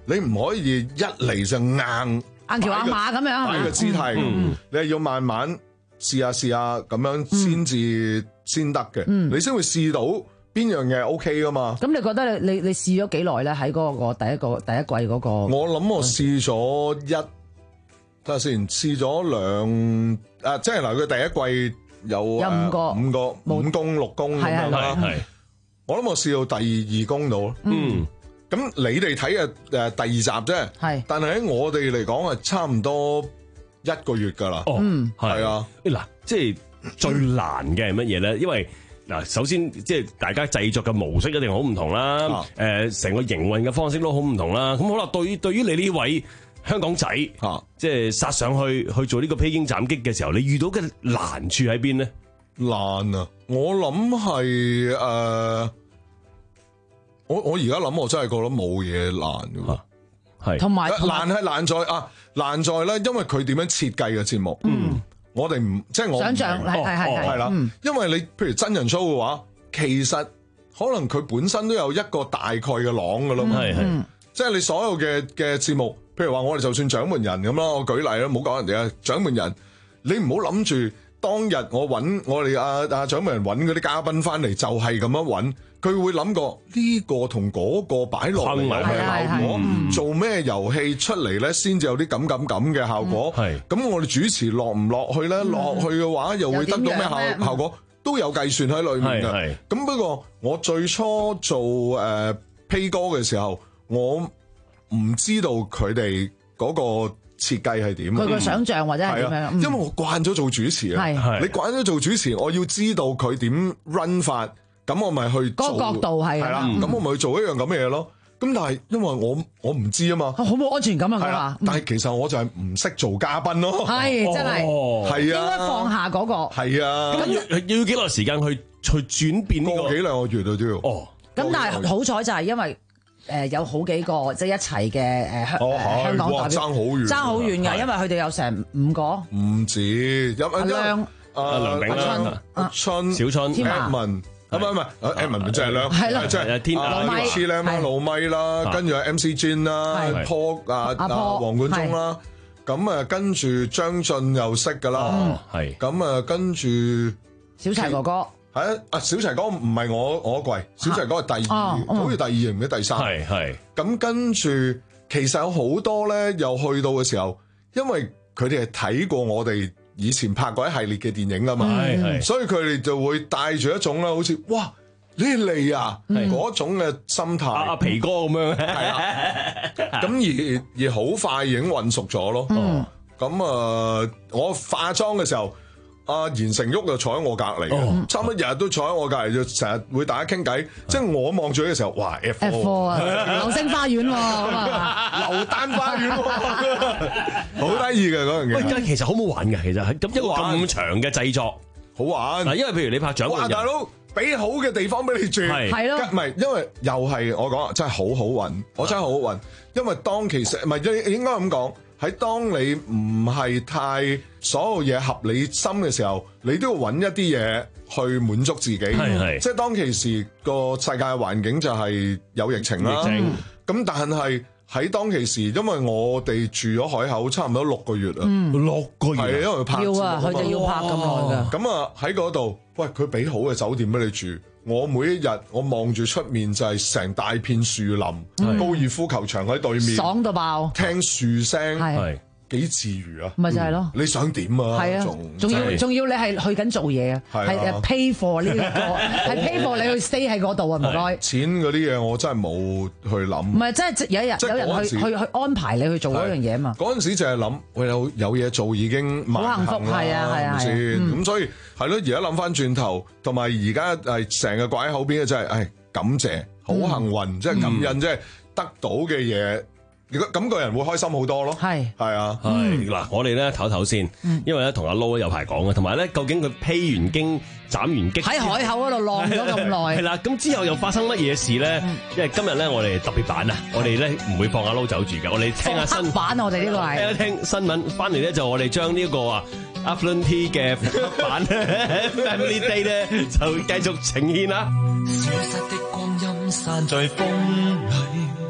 Speaker 14: 你唔可以一嚟就硬
Speaker 13: 硬橋硬馬咁樣，
Speaker 14: 擺個姿態，
Speaker 1: 嗯、
Speaker 14: 你係要慢慢試下試下咁樣先至先得嘅，
Speaker 13: 嗯、
Speaker 14: 你先會試到邊樣嘢 OK 噶嘛。
Speaker 13: 咁你覺得你你你試咗幾耐咧？喺嗰個第一個第一季嗰個，
Speaker 14: 我諗我試咗一睇下先，試咗兩啊，即係嗱，佢第一季有
Speaker 13: 有五個
Speaker 14: 五個五公六公咁樣啦。我諗我試到第二公度咯。嗯。咁你哋睇嘅誒第二集啫，係，但係喺我哋嚟講係差唔多一個月㗎啦。
Speaker 1: 哦，
Speaker 14: 係啊，
Speaker 1: 嗱，即係最難嘅係乜嘢咧？因為嗱，首先即係大家製作嘅模式一定好唔同啦，誒、啊，成、呃、個營運嘅方式都好唔同啦。咁好啦，對於對於你呢位香港仔，啊，即係殺上去去做呢個披荊斬棘嘅時候，你遇到嘅難處喺邊咧？
Speaker 14: 難啊！我諗係誒。我我而家諗，我真係覺得冇嘢難嘅，係
Speaker 13: 同埋
Speaker 14: 難係難在啊，難在咧，因為佢點樣設計嘅節目，嗯，我哋唔即係我
Speaker 13: 想象係係係
Speaker 14: 係啦，因為你譬如真人 show 嘅話，其實可能佢本身都有一個大概嘅廊噶啦嘛，係係，即係你所有嘅嘅節目，譬如話我哋就算獎門人咁啦，我舉例啦，唔好講人哋啊，獎門人，你唔好諗住當日我揾我哋阿阿獎門人揾嗰啲嘉賓翻嚟就係咁樣揾。佢會諗過呢個同嗰個擺落嚟有咩效果，做咩遊戲出嚟咧，先至有啲咁咁咁嘅效果。係咁，我哋主持落唔落去咧？落去嘅話，又會得到咩效效果？都有計算喺裏面嘅。咁不過我最初做誒披哥嘅時候，我唔知道佢哋嗰個設計係點。佢
Speaker 13: 個想像或者係點樣？
Speaker 14: 因為我慣咗做主持啊。你慣咗做主持，我要知道佢點 run 法。咁我咪去做
Speaker 13: 嗰個角度係
Speaker 14: 係啦，咁、嗯、我咪去做一樣咁嘅嘢咯。咁但係因為我我唔知啊嘛，
Speaker 13: 好冇安全感啊佢
Speaker 14: 話。但係其實我就係唔識做嘉賓咯。係
Speaker 13: 真係，
Speaker 14: 係啊，
Speaker 13: 應該放下嗰、嗰個。係
Speaker 14: 啊，
Speaker 1: 咁要要幾耐時間去去轉變呢、呢個？
Speaker 14: 個幾兩個月都要。哦，
Speaker 13: 咁但係好彩就係因為誒有好幾個即係一齊嘅誒香香港代表，爭好遠，爭好遠㗎，因為佢哋有成五個。
Speaker 14: 唔止，有阿梁、
Speaker 1: 阿梁炳、
Speaker 14: 阿春、春、
Speaker 1: 小春、
Speaker 14: 文。唔係唔係，Edmond 就係兩，即係天啊 Lucy 咧，老咪啦，跟住阿 M C Jin 啦 ，Paul 啊啊黃貫中啦，咁啊跟住張晉又識噶啦，係，咁啊跟住
Speaker 13: 小齊哥哥，
Speaker 14: 係啊，啊小齊哥唔係我我季，小齊哥係第二，好似第二唔記得第三，係係，咁跟住其實有好多咧，又去到嘅時候，因為佢哋係睇過我哋以前拍過一系列嘅電影啊嘛，嗯、所以佢哋就會帶住一種咧，好似哇你嚟啊嗰、嗯、種嘅心態，阿、
Speaker 1: 啊、皮哥咁樣，係
Speaker 14: 啦，咁而而好快已經混熟咗咯。咁啊、嗯呃，我化妝嘅時候，阿言承旭就坐喺我隔離嘅，哦、差唔多日日都坐喺我隔離，就成日會大家傾偈。即係、嗯、我望住嘅時候，哇 F
Speaker 13: 四啊，流星花園喎、啊，
Speaker 14: 流丹花園喎、啊，好得意嘅嗰樣嘢。
Speaker 1: 喂，但係其實好唔好玩嘅，其實係咁一個咁長嘅製作，
Speaker 14: 好玩。嗱，
Speaker 1: 因為譬如你拍獎門人，
Speaker 14: 大佬俾好嘅地方俾你住，
Speaker 13: 係咯，
Speaker 14: 唔係因為又係我講真係好好運，我真係好好運，因為當其實唔係應應該咁講。喺當你唔係太所有嘢合理心嘅時候，你都要揾一啲嘢去滿足自己。係係，即係當其時個世界環境就係有疫情啦。咁但係喺當其時，因為我哋住咗海口差唔多六個月啊，嗯、六個月係因為拍
Speaker 13: 要啊，佢哋要拍咁耐㗎。
Speaker 14: 咁啊喺嗰度，喂佢俾好嘅酒店俾你住。我每一日我望住出面就係成大片樹林，嗯、高爾夫球場喺對面，
Speaker 13: 爽到爆，
Speaker 14: 聽樹聲係幾自如啊！
Speaker 13: 咪就係咯，
Speaker 14: 你想點啊？係啊，
Speaker 13: 仲要仲要你係去緊做嘢啊，係 pay for 呢個係 pay for 你去 stay 喺嗰度啊！唔該，
Speaker 14: 錢嗰啲嘢我真係冇去諗。唔
Speaker 13: 係，真係有一日有人去去去安排你去做嗰樣嘢啊嘛！
Speaker 14: 嗰陣時就係諗，我有有嘢做已經好幸福，係啊係啊，先咁所以係咯。而家諗翻轉頭，同埋而家係成日掛喺口邊嘅，真係誒感謝，好幸運，即係感恩，即係得到嘅嘢。如果咁個人會開心好多咯，係係啊，
Speaker 1: 係嗱，我哋咧唞唞先，因為咧同阿 Lo 有排講嘅，同埋咧究竟佢披完荊斬完棘
Speaker 13: 喺海口嗰度浪咗咁耐，
Speaker 1: 係啦，咁之後又發生乜嘢事咧？因為今日咧我哋特別版啊，我哋咧唔會放阿 Lo 走住嘅，我哋聽下新
Speaker 13: 版，我哋呢個係
Speaker 1: 聽一聽新聞，翻嚟咧就我哋將呢一個啊 Afternoon Tea 嘅復刻版 Family Day 咧就繼續呈現啦。消失的光陰散在風裏。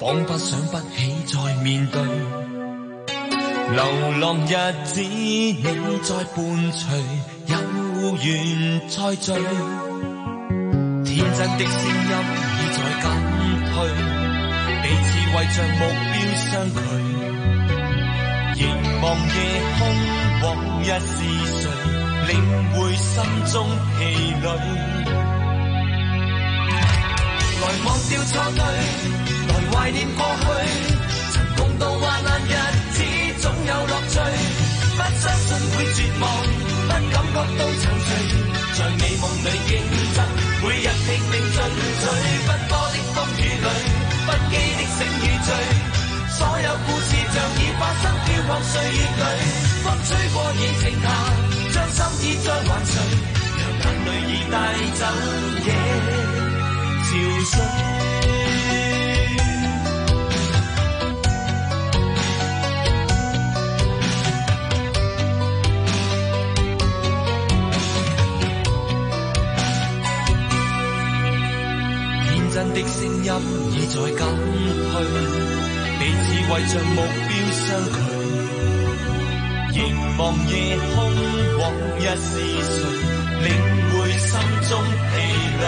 Speaker 2: 彷彿想不起再面對。流浪日子你在伴隨，有緣再聚。天真的聲音已在減退，彼此為着目標相距。凝望夜空，往日是誰領會心中疲累？來忘掉錯對，來懷念過去，曾共度患難日子總有樂趣。不相信會絕望，不感覺到憔悴，在美夢裏競爭，每日拼命進取。奔波的風雨裏，不羈的醒與醉，所有故事像已發生，飄泊歲月裏，風吹過已靜下，將心意再還誰？讓眼淚已帶走夜憔悴。天真的聲音已在減退，彼此為着目標相距。凝望夜空，往日是誰領會心中疲累？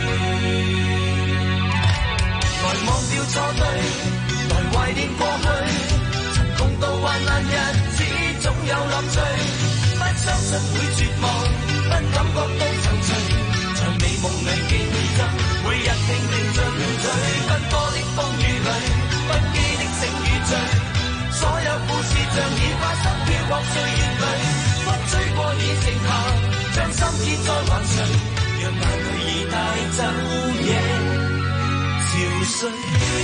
Speaker 2: 來忘掉錯對，來懷念過去，曾共度患難日子總有樂趣。不相信會絕望，不感覺到憔悴，在美夢裏競爭，每日拼命進取。奔波的風雨裏，不羈的醒與醉，所有故事像已發生，飄泊歲月裏，風吹過已靜下，將心意再還誰？讓眼淚已帶走夜憔悴。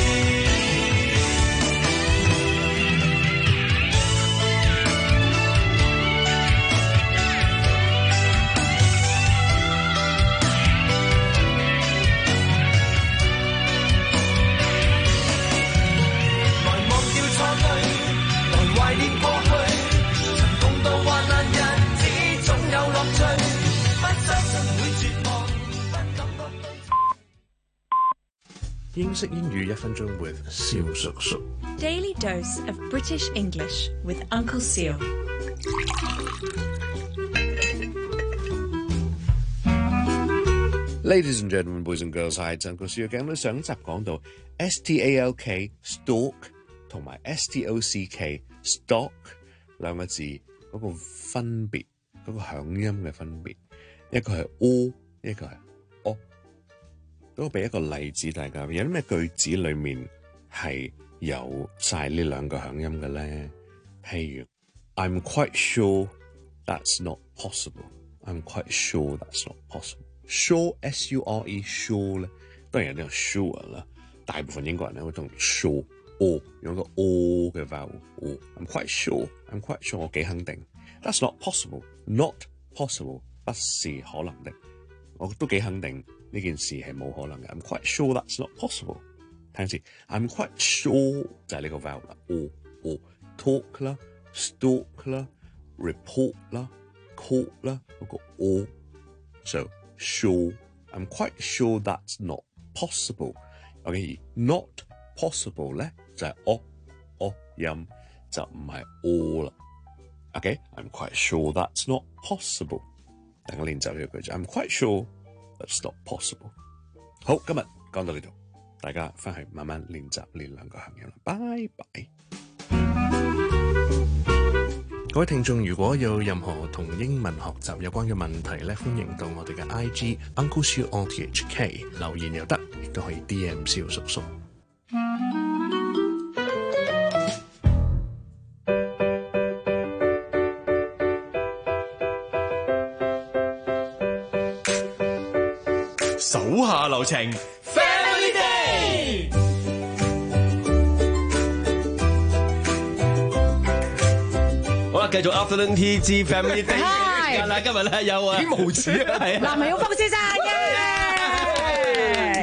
Speaker 15: 英式英語一分鐘 with 蕭叔叔。
Speaker 16: Daily dose of British English with Uncle Seal。
Speaker 15: Ladies and gentlemen, boys and girls, hi, it's Uncle Seal again。上集講到 S T A L K stalk 同埋 S T O C K stock 兩個字嗰個分別，嗰個響音嘅分別，一個係 O， 一個係 O。都俾一個例子大家，有啲咩句子裡面係有晒呢兩個響音嘅咧？譬如 I'm quite sure that's not possible。I'm quite sure that's not possible。Sure S U R E sure 咧，當然有啲人 sure 啦，大部分英國人咧會同 sure O 用個 O 嘅 vowel。I'm quite sure。I'm quite sure 我幾肯定。That's not possible。Not possible 不是可能的，我都幾肯定。呢件事係冇可能嘅。I'm quite sure that's not possible。聽次 ，I'm quite sure 就係呢個 vowel 啦 ，o o talk 啦 ，stalk 啦 ，report 啦 ，court 啦，嗰個 o。So sure，I'm quite sure that's not possible。OK， not possible 咧就係 o o 音，就唔係 o 啦。OK，I'm quite sure that's not possible。大家練習呢個句子 ，I'm quite sure。That's not possible。好，今日講到呢度，大家翻去慢慢練習呢兩個響音啦。拜拜。各位聽眾，如果有任何同英文學習有關嘅問題咧，歡迎到我哋嘅 I G Uncle Siu O T H K 留言又得，亦都可以 D M 蕭叔叔。
Speaker 11: 手下留情 ，Family Day。好啦，繼續 Afternoon Tea 之 Family Day。係啦，今日咧有啊，幾無恥啊，係啊，
Speaker 13: 南美好風先生嘅。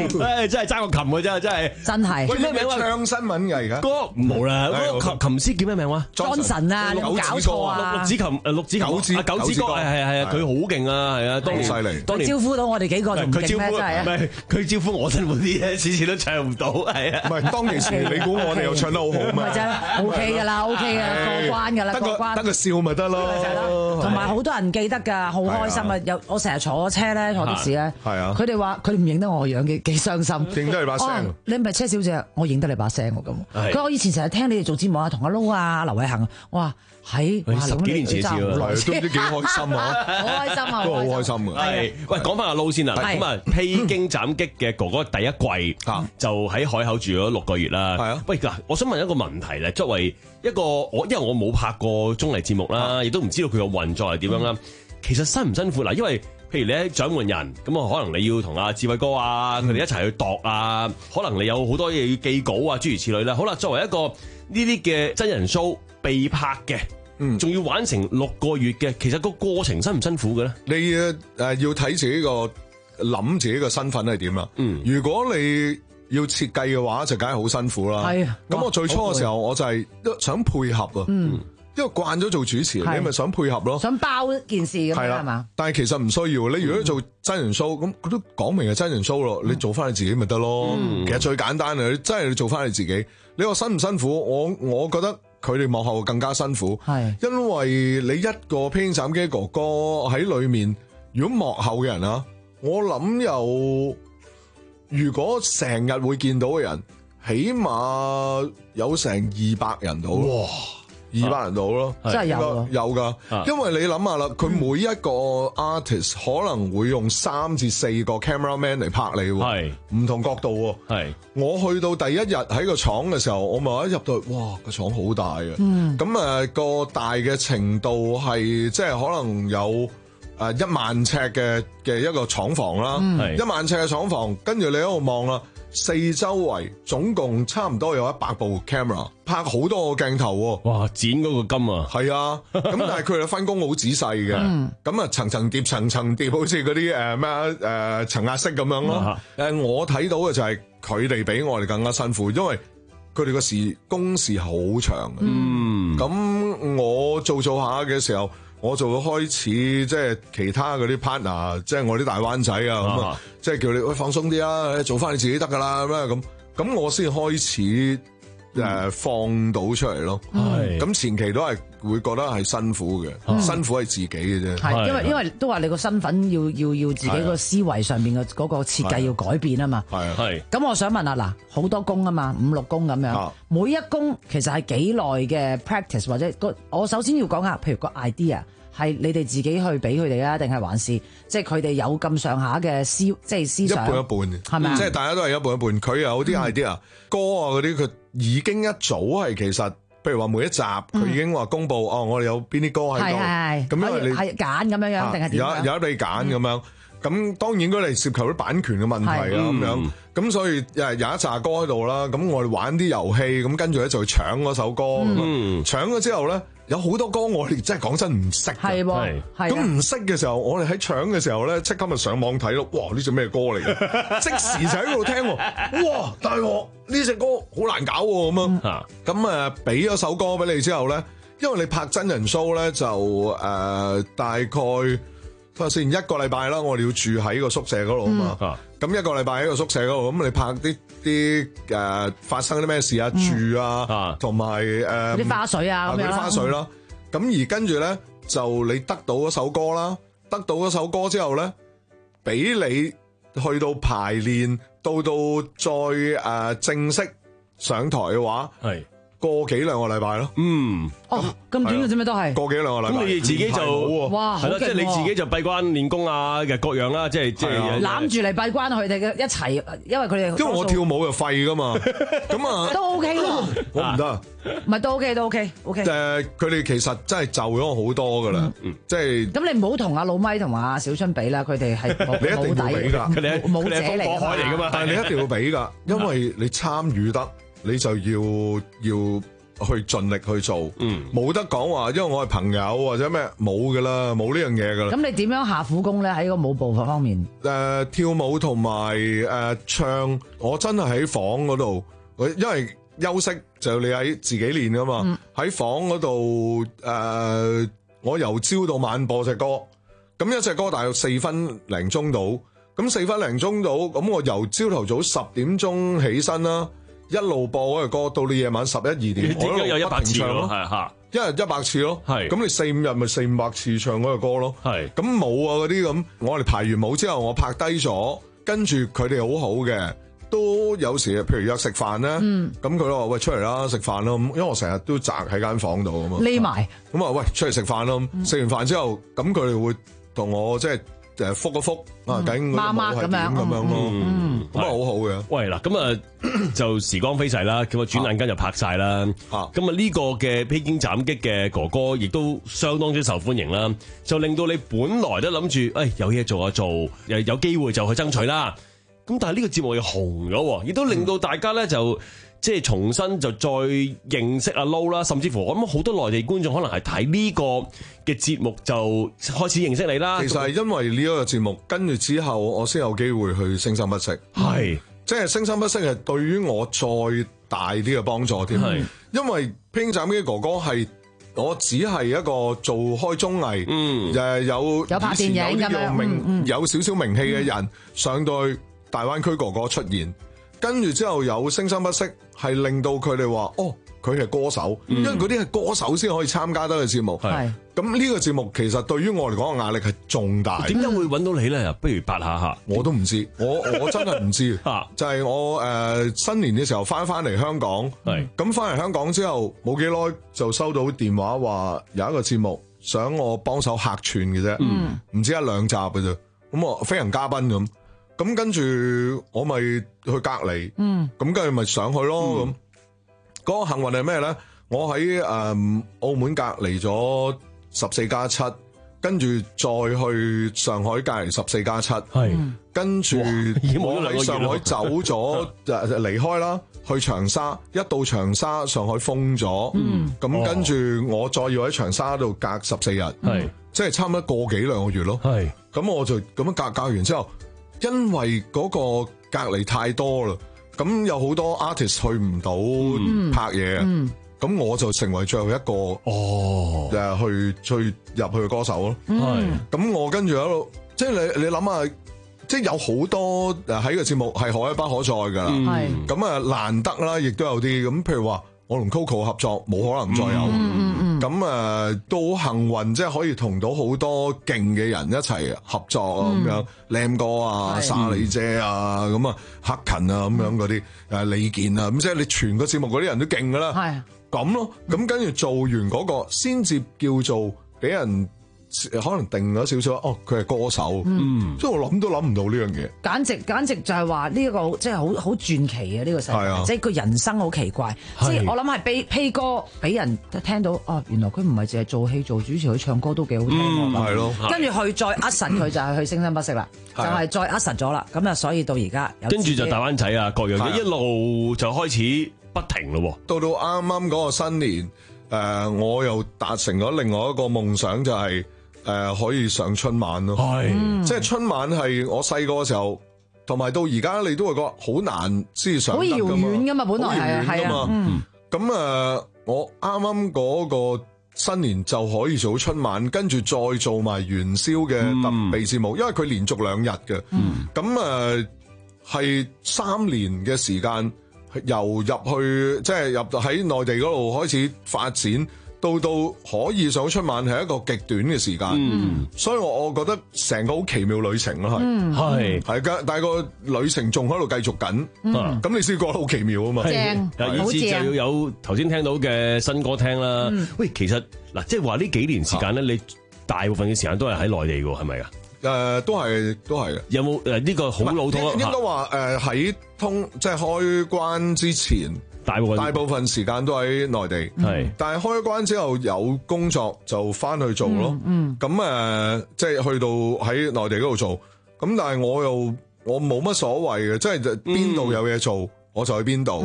Speaker 1: 誒真係爭個琴嘅啫，真係
Speaker 13: 真係。
Speaker 14: 喂，咩名啊？唱新聞㗎而家？
Speaker 1: 嗰冇啦，嗰個琴琴師叫咩名話
Speaker 13: ？Johnson啊，你冇搞錯啊！
Speaker 1: 六子琴誒六子琴
Speaker 14: 九子
Speaker 1: 啊九子哥係係係啊，佢好勁啊，係啊，當年
Speaker 14: 犀利。
Speaker 1: 當年
Speaker 13: 招呼到我哋幾個仲唔勁咩？真係啊！
Speaker 1: 唔係佢招呼我辛苦啲咧，次次都唱唔到，係啊。
Speaker 14: 唔係當其時你估我哋又唱得好好咩？
Speaker 13: 咪就係 OK 㗎啦 ，OK 嘅過關㗎啦，過關。
Speaker 14: 得個笑咪得咯。
Speaker 13: 同埋好多人記得㗎，好開心啊！有我成日坐車咧，坐的士咧，
Speaker 14: 係啊，
Speaker 13: 佢哋話佢哋唔認得我樣，幾幾傷心。
Speaker 14: 認得你把聲，
Speaker 13: 你唔係車小姐，我認得你把聲喎咁。佢話我以前成日聽你哋做節目啊，同阿 Lo 啊、劉偉恒，我話喺
Speaker 1: 十幾年前事啦，
Speaker 14: 都唔知幾開心啊！
Speaker 13: 好開心啊！
Speaker 14: 都好開心㗎。
Speaker 1: 係，喂，講翻阿 Lo 先啦。咁啊，披荊斬棘嘅哥哥第一季就喺海口住咗六個月啦。係啊。喂嗱，我想問一個問題咧，作為一個我，因為我冇拍過綜藝節目啦，亦都唔知道佢個運作係點樣啦。其實辛唔辛苦嗱？因為譬如你喺獎門人咁啊，可能你要同阿志偉哥啊佢哋一齊去度啊，可能你有好多嘢要記稿啊，諸如此類啦。好啦，作為一個呢啲嘅真人 show 被拍嘅，嗯，仲要玩成六個月嘅，其實個過程辛唔辛苦嘅咧？
Speaker 14: 你誒要睇自己個諗自己個身份係點啊？嗯，如果你要設計嘅話，就梗係好辛苦啦。係啊，咁我最初嘅時候我就係想配合啊。嗯。因為慣咗做主持，你咪想配合咯，
Speaker 13: 想包件事咁樣係嘛？
Speaker 14: 但係其實唔需要。你如果做真人 show，咁佢都講明係真人 show 咯，你做翻你自己咪得咯。其實最簡單嘅，你真係你做翻你自己。你話辛唔辛苦？我我覺得佢哋幕後更加辛苦，係因為你一個披荊斬棘哥哥喺裏面，如果幕後嘅人啊，我諗有如果成日會見到嘅人，起碼有成二百人到。哇！二百人到咯，
Speaker 13: 真係有
Speaker 14: 有㗎，因為你諗下啦，佢每一個 artist 可能會用三至四個 cameraman 嚟拍你喎，唔同角度喎。我去到第一日喺個廠嘅時候，我咪一入到去，哇，個廠好大嘅，咁誒個大嘅程度係即係可能有誒一萬尺嘅嘅一個廠房啦，一萬尺嘅廠房，跟住你喺度望啦。四周圍總共差唔多有一百部 camera 拍好多個鏡頭喎。
Speaker 1: 哇！剪嗰個金啊，
Speaker 14: 係啊，咁但係佢哋分工好仔細嘅，咁啊層層疊層層疊，好似嗰啲誒咩啊誒層壓式咁樣咯。誒我睇到嘅就係佢哋比我哋更加辛苦，因為佢哋個時工時好長。嗯，咁我做做下嘅時候。我就開始即係其他嗰啲 partner，即係我啲大灣仔啊咁啊，即係叫你喂放鬆啲啦，做翻你自己得噶啦咁啊咁，咁我先開始誒、嗯呃、放到出嚟咯。係咁、嗯、前期都係會覺得係辛苦嘅，嗯、辛苦係自己嘅啫。
Speaker 13: 係因為因為都話你個身份要要要自己個思維上面嘅嗰個設計要改變啊嘛。係係。咁我想問下嗱，好多工啊嘛，五六工咁樣，啊、每一工其實係幾耐嘅 practice 或者個我首先要講下，譬如個 idea。係你哋自己去俾佢哋啊，定係還是即係佢哋有咁上下嘅思，即係思想一半
Speaker 14: 一半，
Speaker 13: 係咪啊？
Speaker 14: 即係大家都係一半一半。佢有啲 idea、嗯、歌啊嗰啲，佢已經一早係其實，譬如話每一集佢、嗯、已經話公佈哦，我哋有邊啲歌喺度，咁因為你係揀咁樣樣定係點樣？有有得你揀咁樣。咁、嗯、當然應該係涉及啲版權嘅問題啦，咁樣咁所以誒有一紮歌喺度啦。咁我哋玩啲遊戲，咁跟住咧就搶嗰首歌，嗯、搶咗之後咧。有好多歌我哋真係講真唔識，係喎，咁唔識嘅時候，我哋喺搶嘅時候咧，即刻咪上網睇咯。哇！呢隻咩歌嚟嘅？即時就喺度聽喎。哇！大鑊呢隻歌好難搞喎，咁樣咁誒俾咗首歌俾你之後咧，因為你拍真人 show 咧就誒、呃、大概睇下先一個禮拜啦，我哋要住喺個宿舍嗰度啊嘛。咁、嗯、一個禮拜喺個宿舍嗰度，咁你拍啲啲誒發生啲咩事啊、嗯、住啊，同埋誒
Speaker 13: 啲花絮啊咁樣，啲
Speaker 14: 花絮啦。咁、嗯、而跟住咧，就你得到嗰首歌啦，得到嗰首歌之後咧，俾你去到排練，到到再誒、呃、正式上台嘅話，係。個幾兩個禮拜咯，嗯，
Speaker 13: 哦，咁短嘅啫咩都係，
Speaker 14: 個幾兩個禮拜，
Speaker 1: 咁你自己就，
Speaker 13: 哇，
Speaker 1: 係咯，即係你自己就閉關練功啊嘅各樣啦，即係即係
Speaker 13: 攬住嚟閉關佢哋嘅一齊，因為佢哋，
Speaker 14: 因為我跳舞又廢噶嘛，咁啊，
Speaker 13: 都 OK 咯，
Speaker 14: 我唔得，
Speaker 13: 唔係都 OK 都 OK OK，
Speaker 14: 誒，佢哋其實真係就咗我好多噶啦，即係，
Speaker 13: 咁你唔好同阿老咪同阿小春比啦，佢哋係
Speaker 14: 你一定要比噶，
Speaker 13: 佢哋係舞者嚟
Speaker 14: 噶嘛，但係你一定要比噶，因為你參與得。你就要要去盡力去做，冇、
Speaker 1: 嗯、
Speaker 14: 得講話，因為我係朋友或者咩冇噶啦，冇呢樣嘢噶啦。
Speaker 13: 咁你點樣下苦功咧？喺個舞步方面，
Speaker 14: 誒、呃、跳舞同埋誒唱，我真係喺房嗰度，因為休息就你喺自己練噶嘛，喺、嗯、房嗰度誒，我由朝到晚播隻歌，咁一隻歌大約四分零鐘到，咁四分零鐘到，咁我由朝頭早十點鐘起身啦。一路播嗰個歌到你夜晚十一二點，我都有一百次咯，係嚇，一日一百次咯，係。咁你四五日咪四五百次唱嗰個歌咯，係。咁舞啊嗰啲咁，我哋排完舞之後，我拍低咗，跟住佢哋好好嘅，都有時譬如約食飯咧，咁佢都話喂出嚟啦食飯咯，因為我成日都宅喺間房度啊嘛，匿埋。咁啊喂出嚟食飯咯，食完飯之後，咁佢哋會同我即係。誒，覆一覆啊，究竟嗰啲舞係點咁樣咯，咁啊好好嘅。
Speaker 1: 喂，嗱，咁啊就時光飛逝啦，咁啊轉眼間就拍晒啦。咁啊呢個嘅披荊斬棘嘅哥哥，亦都相當之受歡迎啦，就令到你本來都諗住，誒有嘢做啊做，有有機會就去爭取啦。咁但係呢個節目又紅咗，亦都令到大家咧就。即係重新就再認識阿 Low 啦，甚至乎我諗好多內地觀眾可能係睇呢個嘅節目就開始認識你啦。
Speaker 14: 其實係因為呢一個節目，跟住之後我先有機會去聲生不息。係，即係聲生不息係對於我再大啲嘅幫助添。係，因為披荊斬棘哥哥係我只係一個做開綜藝，嗯，誒有
Speaker 13: 有拍電影咁樣，
Speaker 14: 名嗯有少少名氣嘅人上到去大灣區哥哥出現。跟住之後有聲生不息，係令到佢哋話哦，佢係歌手，嗯、因為嗰啲係歌手先可以參加得嘅節目。係咁呢個節目其實對於我嚟講嘅壓力係重大。
Speaker 1: 點解會揾到你咧？不如八下下，
Speaker 14: 我都唔知，我我真係唔知。就係我誒、呃、新年嘅時候翻翻嚟香港，係咁翻嚟香港之後冇幾耐就收到電話話有一個節目想我幫手客串嘅啫，唔、嗯、知一兩集嘅啫，咁我飛行嘉賓咁。咁跟住我咪去隔離，咁跟住咪上去咯。咁、嗯、嗰、那個幸運係咩咧？我喺誒、嗯、澳門隔離咗十四加七，跟住再去上海隔離十四加七，係跟住我喺上海走咗就離開啦，去長沙，一到長沙上海封咗，咁、嗯、跟住我再要喺長沙度隔十四日，係即係差唔多個幾兩個月咯。係咁我就咁樣隔隔完之後。因為嗰個隔離太多啦，咁有好多 artist 去唔到拍嘢，咁、嗯嗯、我就成為最後一個哦，誒去去入去嘅歌手咯。係，咁我跟住喺度，即係你你諗下，即係有好多誒喺個節目係可一不可再噶啦。係、嗯，咁啊難得啦，亦都有啲咁，譬如話我同 Coco 合作，冇可能再有。嗯嗯嗯咁誒都好幸運，即係可以同到好多勁嘅人一齊合作啊！咁樣，Lam 哥啊、沙莉姐啊、咁啊、克勤啊咁樣嗰啲誒李健啊，咁即係你全個節目嗰啲人都勁噶啦。係咁咯，咁跟住做完嗰個，先至叫做俾人可能定咗少少哦，佢係歌手。嗯，即係我諗都諗唔到呢樣嘢。簡直簡直就係話呢一個即係好好傳奇嘅呢個世界，即係個人生好奇怪。即係我諗係披披哥俾人聽到哦，原來佢唔係淨係做戲做主持，佢唱歌都幾好聽。係咯，跟住去再扼實佢就係去聲生不息啦，就係再扼實咗啦。咁啊，所以到而家跟住就大灣仔啊，各樣嘢一路就開始不停咯。到到啱啱嗰個新年，誒，我又達成咗另外一個夢想，就係。誒、呃，可以上春晚咯，係、嗯，即係春晚係我細個嘅時候，同埋到而家你都會覺得好難先上得噶嘛，好遙遠噶嘛，本來係係啊，咁誒、呃，我啱啱嗰個新年就可以做春晚，跟住再做埋元宵嘅特備節目，嗯、因為佢連續兩日嘅，咁誒係三年嘅時間，由入去即係入喺內地嗰度開始發展。到到可以上春晚係一個極短嘅時間，嗯、所以我我覺得成個好奇妙旅程咯，係係係噶，但係個旅程仲喺度繼續緊，咁、嗯、你先覺得好奇妙啊嘛，正，以至就要有頭先聽到嘅新歌聽啦。嗯、喂，其實嗱，即係話呢幾年時間咧，你大部分嘅時間都係喺內地嘅，係咪啊？誒、呃，都係都係嘅。有冇誒呢個好老土？應該話誒喺通即係開關之前。大部分大部分時間都喺內地，係、嗯，但係開關之後有工作就翻去做咯。嗯，咁、嗯、誒，即係去到喺內地嗰度做，咁但係我又我冇乜所謂嘅，即係邊度有嘢做、嗯、我就去邊度。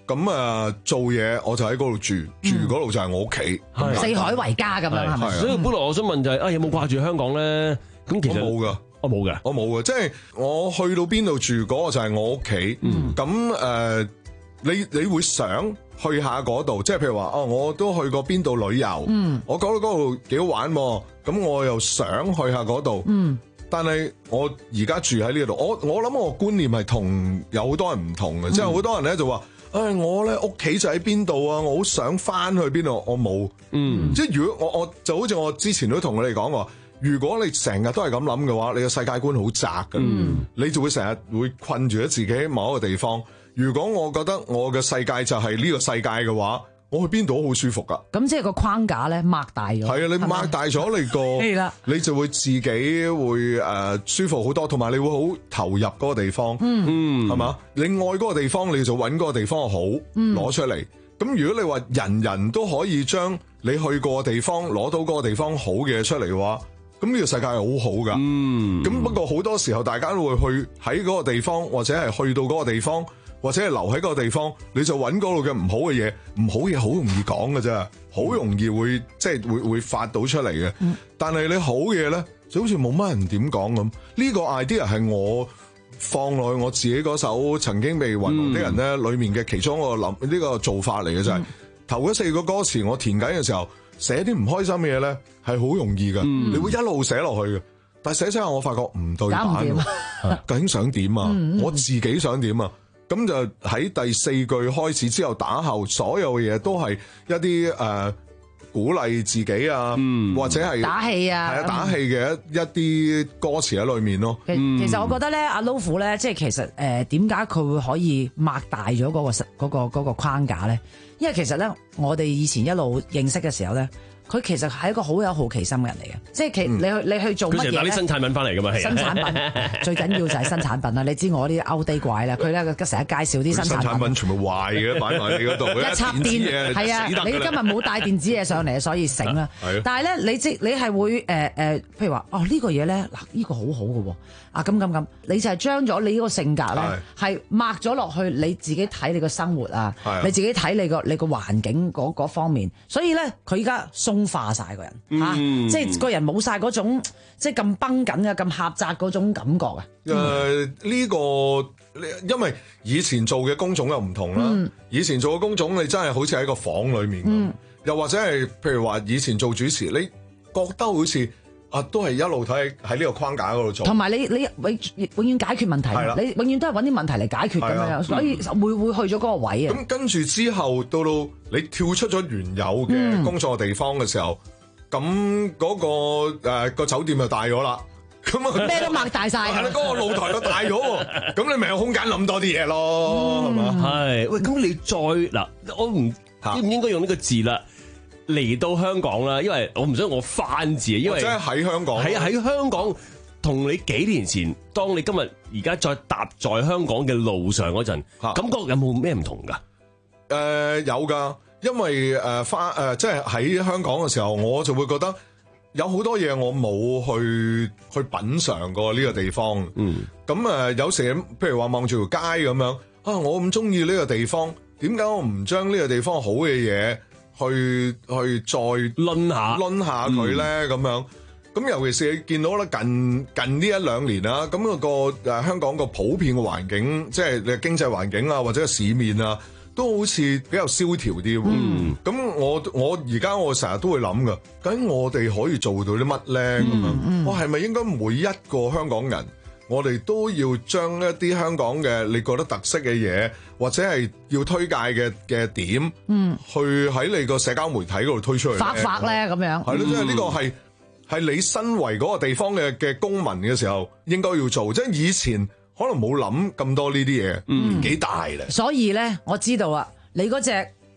Speaker 14: 咁啊做嘢我就喺嗰度住，住嗰度就係我屋企，
Speaker 13: 四海為家咁樣係咪？
Speaker 1: 所以本來我想問就係啊，有冇掛住香港咧？咁其實
Speaker 14: 我冇噶，
Speaker 1: 我冇嘅，
Speaker 14: 我冇嘅，即係我去到邊度住嗰個就係我屋企。咁誒，你你會想去下嗰度，即係譬如話哦，我都去過邊度旅遊，我覺得嗰度幾好玩，咁我又想去下嗰度。但係我而家住喺呢度，我我諗我觀念係同有好多人唔同嘅，即係好多人咧就話。誒、哎、我咧屋企就喺邊度啊！我好想翻去邊度，我冇。嗯，即係如果我我就好似我之前都同你哋講過，如果你成日都係咁諗嘅話，你嘅世界觀好窄嘅，嗯、你就會成日會困住咗自己喺某一個地方。如果我覺得我嘅世界就係呢個世界嘅話，我去邊度都好舒服噶。
Speaker 13: 咁即係個框架咧擘大咗。係
Speaker 14: 啊，你擘大咗你個，你就會自己會誒舒服好多，同埋你會好投入嗰個地方。嗯，係嘛？你愛嗰個地方，你就揾嗰個地方好攞、嗯、出嚟。咁如果你話人人都可以將你去過嘅地方攞到嗰個地方好嘅嘢出嚟嘅話，咁呢個世界係好好噶。嗯，咁不過好多時候大家都會去喺嗰個地方，或者係去到嗰個地方。或者係留喺嗰個地方，你就揾嗰度嘅唔好嘅嘢，唔好嘢好容易講嘅啫，好容易會即係會會發到出嚟嘅。嗯、但係你好嘅嘢咧，就好似冇乜人點講咁。呢、呢個 idea 係我放落去我自己嗰首曾經被遺忘啲人咧，裏面嘅其中一個諗呢、呢個做法嚟嘅就係、嗯、頭嗰四個歌詞我填緊嘅時候，寫啲唔開心嘅嘢咧係好容易嘅，嗯、你會一路寫落去嘅。但係寫寫下我發覺唔對版，究竟想點啊？嗯嗯我自己想點啊？咁就喺第四句開始之後打後，所有嘅嘢都係一啲誒、呃、鼓勵自己啊，嗯、或者係
Speaker 13: 打氣啊，
Speaker 14: 係啊打氣嘅一一啲歌詞喺裏面咯。
Speaker 13: 其其實我覺得咧，阿 Lofu 咧，即係其實誒點解佢會可以擘大咗嗰、嗰個嗰、嗰個嗰個框架咧？因為其實咧，我哋以前一路認識嘅時候咧。佢其實係一個好有好奇心嘅人嚟嘅，即係其你去你去做乜嘢咧？佢成日買
Speaker 1: 啲新產品翻嚟㗎嘛，係
Speaker 13: 新產品最緊要就係新產品啦！你知我啲 out day 怪啦，佢咧成日介紹啲新產品，
Speaker 14: 新產品全部壞嘅擺埋你嗰度，
Speaker 13: 一插電係啊！你今日冇帶電子嘢上嚟，所以醒啦。但係咧，你即你係會誒誒、呃，譬如話哦、這個、呢個嘢咧嗱，呢個好好嘅喎啊咁咁咁，你就係將咗你呢個性格咧係抹咗落去，你自己睇你個生活啊，你自己睇你個你個環境嗰嗰方面，所以咧佢而家鬆化晒個人嚇、嗯啊，即係個人冇晒嗰種即係咁繃緊嘅、咁狹窄嗰種感覺啊。誒、
Speaker 14: 呃、呢、呢個因為以前做嘅工種又唔同啦，嗯、以前做嘅工種你真係好似喺個房裡面咁，嗯、又或者係譬如話以前做主持，你覺得好似。啊，都係一路睇喺呢個框架嗰度做，
Speaker 13: 同埋你你永永遠解決問題，的你永遠都係揾啲問題嚟解決咁樣，的所以會會去咗嗰個位啊。咁
Speaker 14: 跟住之後，到到你跳出咗原有嘅工作地方嘅時候，咁嗰、嗯嗰個誒、呃嗰個酒店就大咗啦，咁啊
Speaker 13: 咩都擘大晒，
Speaker 14: 係啦，嗰個露台都大咗，咁你咪有空間諗多啲嘢咯，係嘛？
Speaker 1: 係，喂，咁你再嗱，我唔應唔應該用呢個字啦？嚟到香港啦，因為我唔想我翻字啊，因為
Speaker 14: 即係喺香港，
Speaker 1: 喺喺香港同你幾年前，當你今日而家再踏在香港嘅路上嗰陣，啊、感覺有冇咩唔同噶？誒、
Speaker 14: 呃，有噶，因為誒翻誒，即係喺香港嘅時候，我就會覺得有好多嘢我冇去去品嘗過呢個地方。嗯，咁誒、呃，有時譬如話望住條街咁樣啊，我咁中意呢個地方，點解我唔將呢個地方好嘅嘢？去去再
Speaker 1: 論下
Speaker 14: 論下佢咧咁樣，咁尤其是你見到咧近近呢一兩年啦，咁、那個誒、呃、香港個普遍嘅環境，即係你嘅經濟環境啊，或者個市面啊，都好似比較蕭條啲。嗯，咁我我而家我成日都會諗噶，究竟我哋可以做到啲乜咧？咁樣、嗯嗯，我係咪應該每一個香港人？我哋都要將一啲香港嘅你覺得特色嘅嘢，或者係要推介嘅嘅點，嗯，去喺你個社交媒體嗰度推出去，
Speaker 13: 發發咧咁樣，
Speaker 14: 係咯，即係呢個係係你身為嗰個地方嘅嘅公民嘅時候應該要做，即係以前可能冇諗咁多呢啲嘢，嗯，幾大咧。
Speaker 13: 所以咧，我知道啊，你嗰隻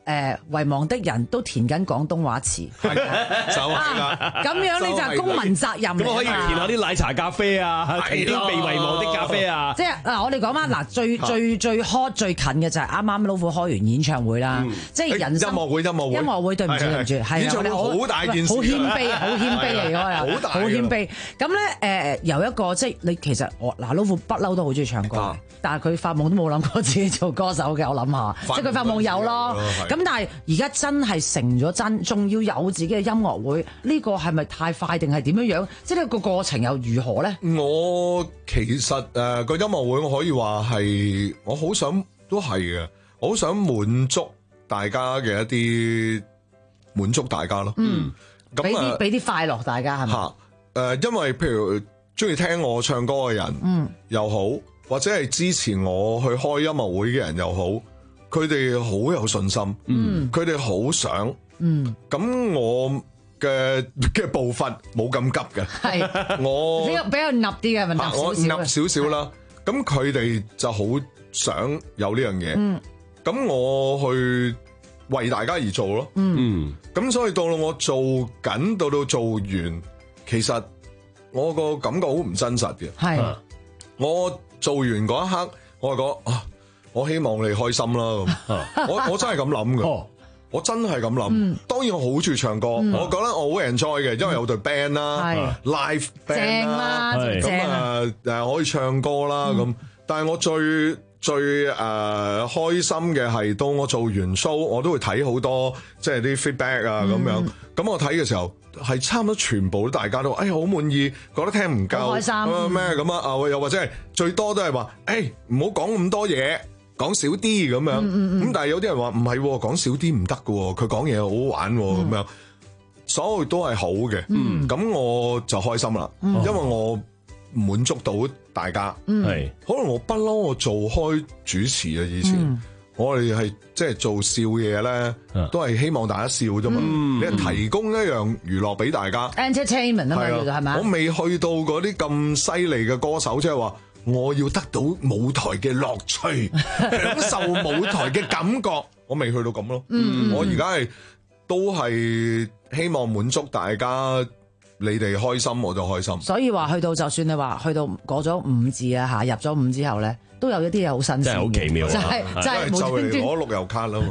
Speaker 13: 誒遺忘的人都填緊廣東話詞，
Speaker 14: 就係啦。
Speaker 13: 咁樣你就係公民責任嚟㗎嘛。
Speaker 1: 咁可以填下啲奶茶咖啡啊，填啲被遺忘的咖啡啊。
Speaker 13: 即係嗱，我哋講翻嗱，最最最 hot 最近嘅就係啱啱老虎開完演唱會啦，即係人生
Speaker 14: 音樂會音樂會
Speaker 13: 音樂會，對唔住對唔住，係
Speaker 14: 演唱會好大件事，
Speaker 13: 好謙卑啊，好謙卑嚟㗎又，
Speaker 14: 好大，
Speaker 13: 好謙卑。咁咧誒由一個即係你其實我嗱老虎不嬲都好中意唱歌，但係佢發夢都冇諗過自己做歌手嘅，我諗下，即係佢發夢有咯。咁但係而家真係成咗真，仲要有自己嘅音樂會，呢個係咪太快定係點樣樣？即係呢個過程又如何咧？
Speaker 14: 我其實誒個音樂會我可以話係我好想都係嘅，我好想滿足大家嘅一啲滿足大家咯。
Speaker 13: 嗯，
Speaker 14: 咁
Speaker 13: 俾啲俾啲快樂大家係咪？
Speaker 14: 嚇誒，因為譬如中意聽我唱歌嘅人，嗯，又好，或者係支持我去開音樂會嘅人又好，佢哋好有信心，嗯，佢哋好想，嗯，咁我嘅嘅步伐冇咁急嘅，
Speaker 13: 係
Speaker 14: 我
Speaker 13: 比較比較噏啲嘅，咪
Speaker 14: 我噏少少啦。咁佢哋就好想有呢樣嘢，嗯，咁我去為大家而做咯，嗯，咁所以到到我做緊，到到做完，其實我個感覺好唔真實嘅，係我做完嗰一刻，我係講啊，我希望你開心啦咁，我我真係咁諗嘅。我真係咁諗，嗯、當然我好中意唱歌，嗯、我覺得我好 enjoy 嘅，因為有隊 band 啦，live band 啦，咁啊誒可以唱歌啦咁。嗯、但係我最最誒、呃、開心嘅係，當我做完 show，我都會睇好多即係啲 feedback 啊咁、嗯、樣。咁我睇嘅時候係差唔多全部大家都誒好滿意，覺得聽唔夠，開心咩咁啊？啊又或者係最多都係話誒唔好講咁多嘢。講少啲咁樣，咁、嗯嗯、但係有啲人話唔係，講少啲唔得㗎，佢講嘢好好玩咁、嗯、樣，所有都係好嘅，咁、嗯、我就開心啦，嗯、因為我滿足到大家，係、嗯、可能我不嬲我做開主持啊，以前、嗯、我哋係即係做笑嘢咧，嗯、都係希望大家笑啫嘛，嗯、你係提供一樣娛樂俾大家
Speaker 13: ，entertainment 啊嘛，叫做係咪？
Speaker 14: 我未去到嗰啲咁犀利嘅歌手，即係話。我要得到舞台嘅樂趣，享受舞台嘅感覺，我未去到咁咯。嗯、我而家係都係希望滿足大家，你哋開心我就開心。
Speaker 13: 所以話去到就算你話去到過咗五字啊嚇，入咗五之後咧，都有一啲嘢好新鮮，真係好奇妙，就係就係無端端
Speaker 14: 攞綠油卡啦嘛。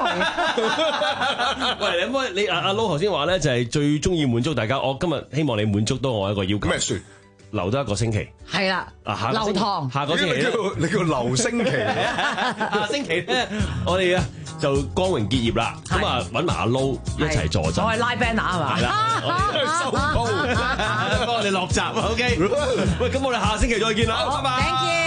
Speaker 1: 喂，你可唔可以你阿阿 Lo 頭先話咧，就係最中意滿足大家。我今日希望你滿足到我一個要求。咩説？留多一個星期，
Speaker 13: 係啦，留堂
Speaker 1: 下個星期
Speaker 14: 你叫你叫留星期，
Speaker 1: 下星期咧，我哋啊就光榮結業啦，咁啊揾埋阿 Lo 一齊助陣，
Speaker 13: 我係拉 banner 係嘛？
Speaker 1: 係啦，我哋收工，幫我哋落閘 ，OK？ 喂，咁我哋下星期再見啦，拜拜。
Speaker 13: Thank you。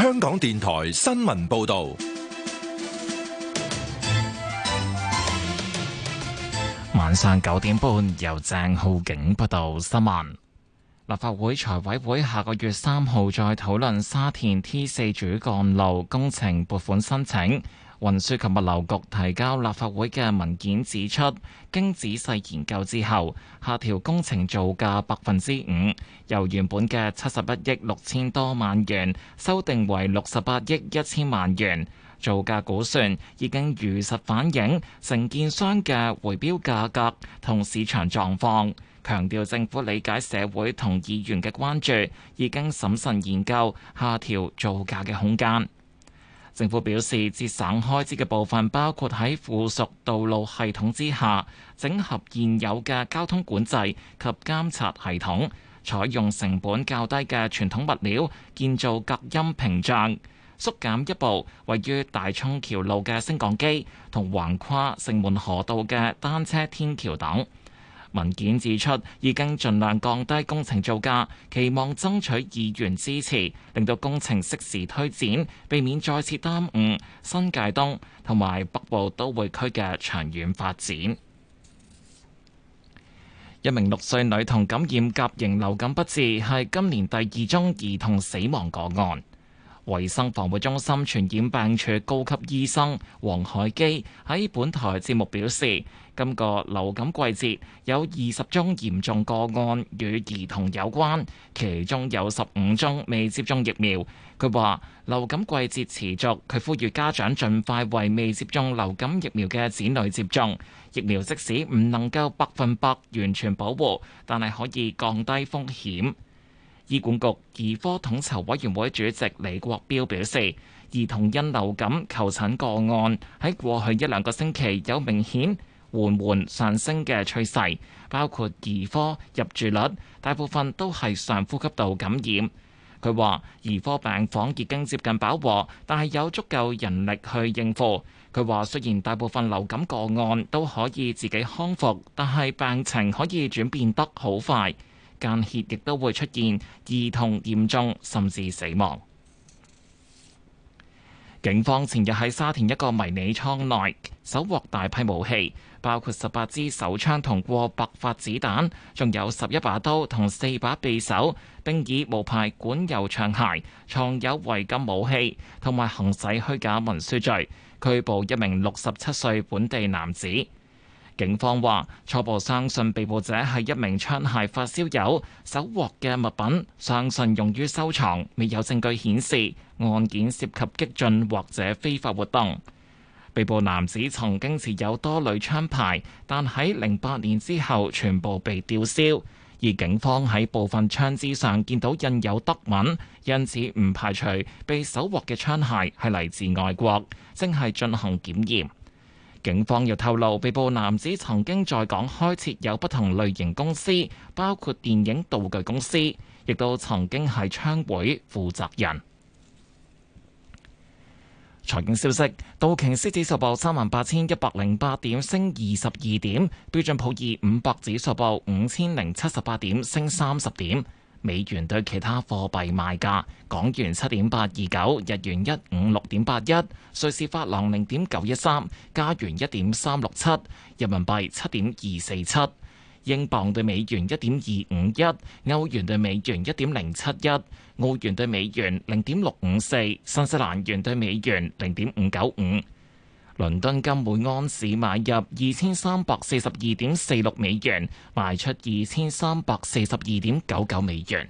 Speaker 3: 香港電台新聞報道。
Speaker 4: 晚上九點半，由鄭浩景報道新聞。立法會財委會下個月三號再討論沙田 T 四主幹路工程撥款申請。運輸及物流局提交立法會嘅文件指出，經仔細研究之後，下調工程造價百分之五，由原本嘅七十一億六千多萬元修訂為六十八億一千萬元。造價估算已經如實反映承建商嘅回標價格同市場狀況，強調政府理解社會同議員嘅關注，已經審慎研究下調造價嘅空間。政府表示，節省開支嘅部分包括喺附屬道路系統之下整合現有嘅交通管制及監察系統，採用成本較低嘅傳統物料建造隔音屏障，縮減一部位於大涌橋路嘅升降機同橫跨城門河道嘅單車天橋等。文件指出，已經盡量降低工程造價，期望爭取議員支持，令到工程適時推展，避免再次耽誤新界東同埋北部都會區嘅長遠發展。一名六歲女童感染甲型流感不治，係今年第二宗兒童死亡個案。衛生防護中心傳染病處高級醫生黃海基喺本台節目表示，今個流感季節有二十宗嚴重個案與兒童有關，其中有十五宗未接種疫苗。佢話流感季節持續，佢呼籲家長盡快為未接種流感疫苗嘅子女接種疫苗，即使唔能夠百分百完全保護，但係可以降低風險。醫管局兒科統籌委員會主席李國標表示，兒童因流感求診個案喺過去一兩個星期有明顯緩緩上升嘅趨勢，包括兒科入住率大部分都係上呼吸道感染。佢話兒科病房已經接近飽和，但係有足夠人力去應付。佢話雖然大部分流感個案都可以自己康復，但係病情可以轉變得好快。間歇亦都會出現兒童嚴重甚至死亡。警方前日喺沙田一個迷你倉內搜獲大批武器，包括十八支手槍同過百發子彈，仲有十一把刀同四把匕首，並以無牌管有槍械、藏有違禁武器同埋行使虛假文書罪，拘捕一名六十七歲本地男子。警方話初步相信被捕者係一名槍械發燒友，搜獲嘅物品相信用於收藏，未有證據顯示案件涉及激進或者非法活動。被捕男子曾經持有多類槍牌，但喺零八年之後全部被吊銷，而警方喺部分槍支上見到印有德文，因此唔排除被搜獲嘅槍械係嚟自外國，正係進行檢驗。警方又透露，被捕男子曾經在港開設有不同類型公司，包括電影道具公司，亦都曾經係槍會負責人。財經消息，道瓊斯指數報三萬八千一百零八點，升二十二點；標準普爾五百指數報五千零七十八點，升三十點。美元對其他貨幣賣價：港元七點八二九，日元一五六點八一，瑞士法郎零點九一三，加元一點三六七，人民幣七點二四七，英鎊對美元一點二五一，歐元對美元一點零七一，澳元對美元零點六五四，新西蘭元對美元零點五九五。倫敦金每安士買入二千三百四十二點四六美元，賣出二千三百四十二點九九美元。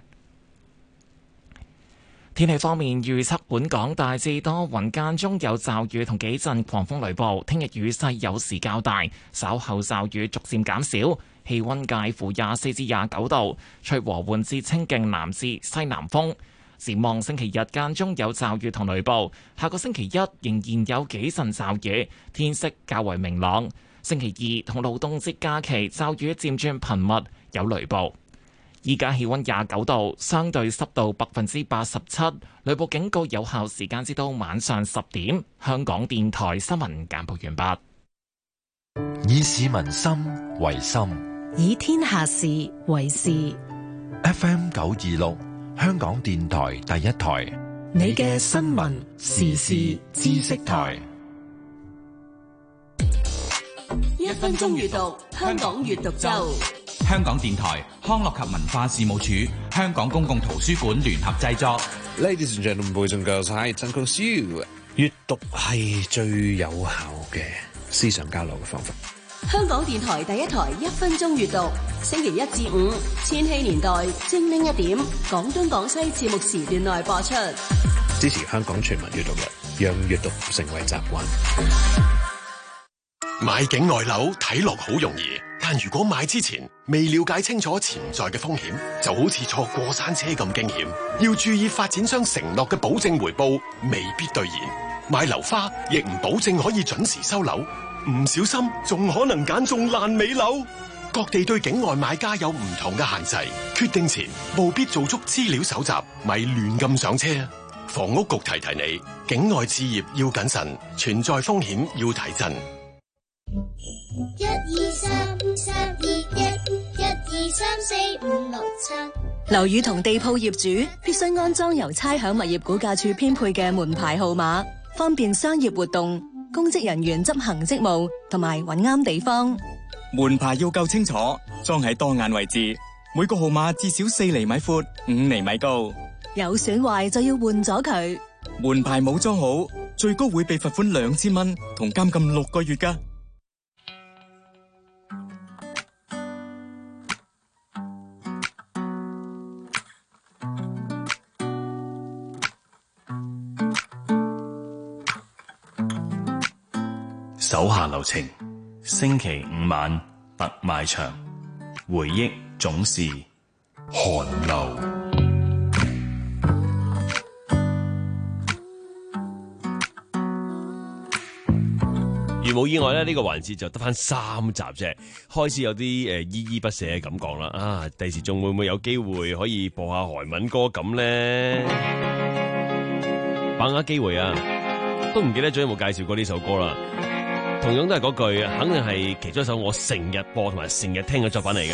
Speaker 4: 天氣方面，預測本港大致多雲，間中有驟雨同幾陣狂風雷暴。聽日雨勢有時較大，稍後驟雨逐漸減少。氣溫介乎廿四至廿九度，吹和緩至清勁南至西南風。展望星期日間中有驟雨同雷暴，下個星期一仍然有幾陣驟雨，天色較為明朗。星期二同勞動節假期驟雨漸轉頻密，有雷暴。依家氣溫廿九度，相對濕度百分之八十七，雷暴警告有效時間至到晚上十點。香港電台新聞簡報完畢。
Speaker 3: 以市民心為心，
Speaker 5: 以天下事為事。
Speaker 3: F M 九二六。香港電台第一台，
Speaker 5: 你嘅新聞時事知識台。
Speaker 6: 一分鐘閱讀，香港閱讀周。
Speaker 7: 香港電台康樂及文化事務署、香港公共圖書館聯合製作。
Speaker 15: Ladies and gentlemen, boys and girls, hi, it's Uncle Sue。閱讀係最有效嘅思想交流嘅方法。
Speaker 6: 香港電台第一台一分鐘閱讀，星期一至五千禧年代精靈一點，廣東廣西節目時段內播出。
Speaker 15: 支持香港全民閱讀日，讓閱讀成為習慣。
Speaker 17: 買境外樓睇落好容易，但如果買之前未了解清楚潛在嘅風險，就好似坐過山車咁驚險。要注意發展商承諾嘅保證回報未必兌現，買樓花亦唔保證可以準時收樓，唔小心仲可能揀中爛尾樓。各地對境外買家有唔同嘅限制，決定前務必做足資料搜集，咪亂咁上車。房屋局提提你，境外置業要謹慎，存在風險要提振。
Speaker 18: 一二三三二一，一二三四五六七。
Speaker 10: 樓宇同地鋪業主必須安裝由差餉物業估價署編配嘅門牌號碼，方便商業活動、公職人員執行職務同埋揾啱地方。
Speaker 19: 門牌要夠清楚，裝喺當眼位置，每個號碼至少四厘米闊、五厘米高。
Speaker 10: 有損壞就要換咗佢。
Speaker 19: 門牌冇裝好，最高會被罰款兩千蚊同監禁六個月㗎。
Speaker 20: 手下留情，星期五晚特賣場，回憶總是寒流。
Speaker 1: 如冇意外咧，呢、這個環節就得翻三集啫，開始有啲誒依依不捨嘅感覺啦。啊，第時仲會唔會有機會可以播下韓文歌咁咧？把握機會啊！都唔記得咗有冇介紹過呢首歌啦。同樣都係嗰句，肯定係其中一首我成日播同埋成日聽嘅作品嚟嘅。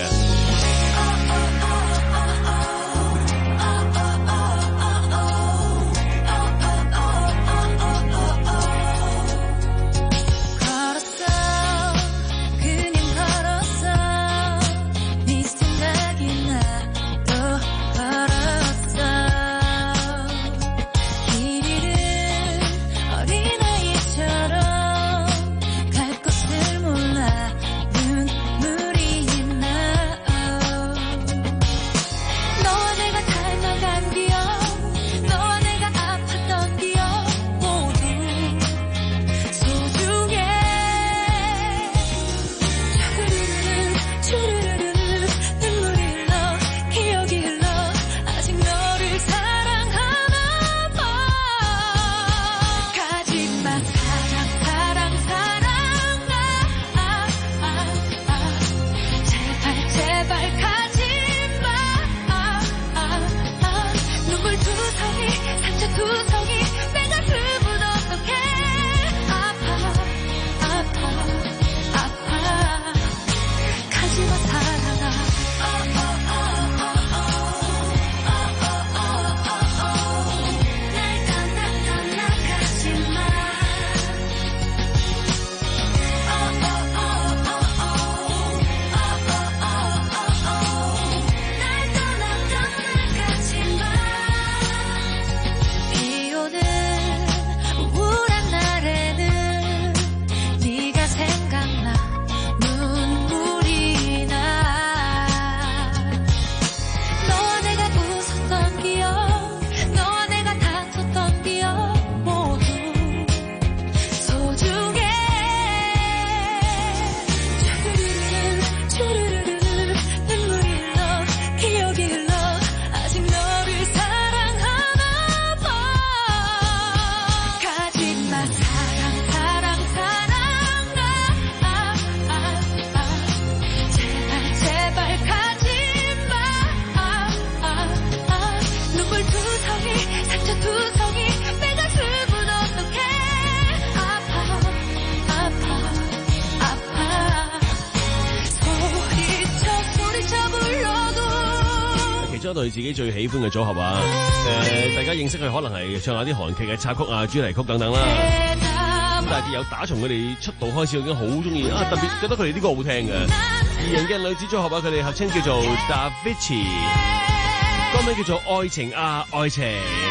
Speaker 1: 咗一隊自己最喜歡嘅組合啊！誒、呃，大家認識佢可能係唱下啲韓劇嘅插曲啊、主題曲等等啦。咁但係有打從佢哋出道開始已經好中意啊，特別覺得佢哋呢個好聽嘅。二人嘅女子組合啊，佢哋合稱叫做 Davichi， 歌名叫做《愛情啊愛情》。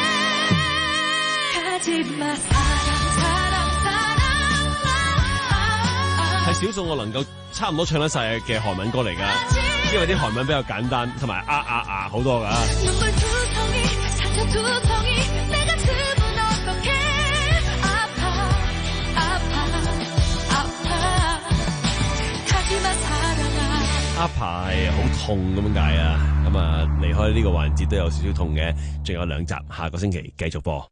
Speaker 1: 係少數我能夠差唔多唱得晒嘅韓文歌嚟噶，因為啲韓文比較簡單，同埋啊啊啊好多噶。阿爸係好痛咁樣解啊！咁啊離開呢個環節都有少少痛嘅，仲有兩集，下個星期繼續播。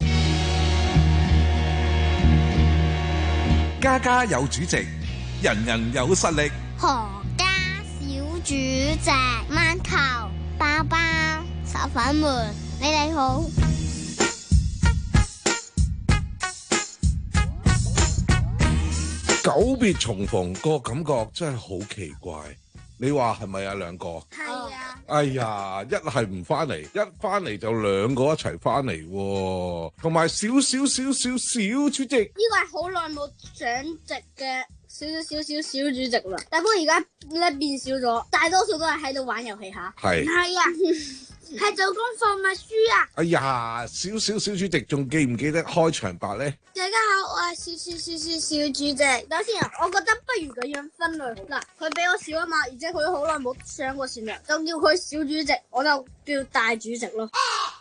Speaker 21: 家家有主席，人人有實力。
Speaker 18: 何家小主席，饅頭包包炒粉們，你哋好。
Speaker 22: 久別重逢個感覺真係好奇怪，你話係咪啊？兩個係啊！哎呀，一係唔翻嚟，一翻嚟就兩個一齊翻嚟，同埋少少少少小主席。
Speaker 23: 呢個係好耐冇上席嘅少少少少小主席啦，但不過而家咧變少咗，大多數都係喺度玩遊戲吓。係係啊。係做功課咪書啊！
Speaker 22: 哎呀，少少小主席仲記唔記得開場白咧？
Speaker 23: 大家好，我係少少少少小主席。等先啊，我覺得不如咁樣分類好嗱，佢比我少啊嘛，而且佢好耐冇上過線啦，就叫佢小主席，我就叫大主席咯。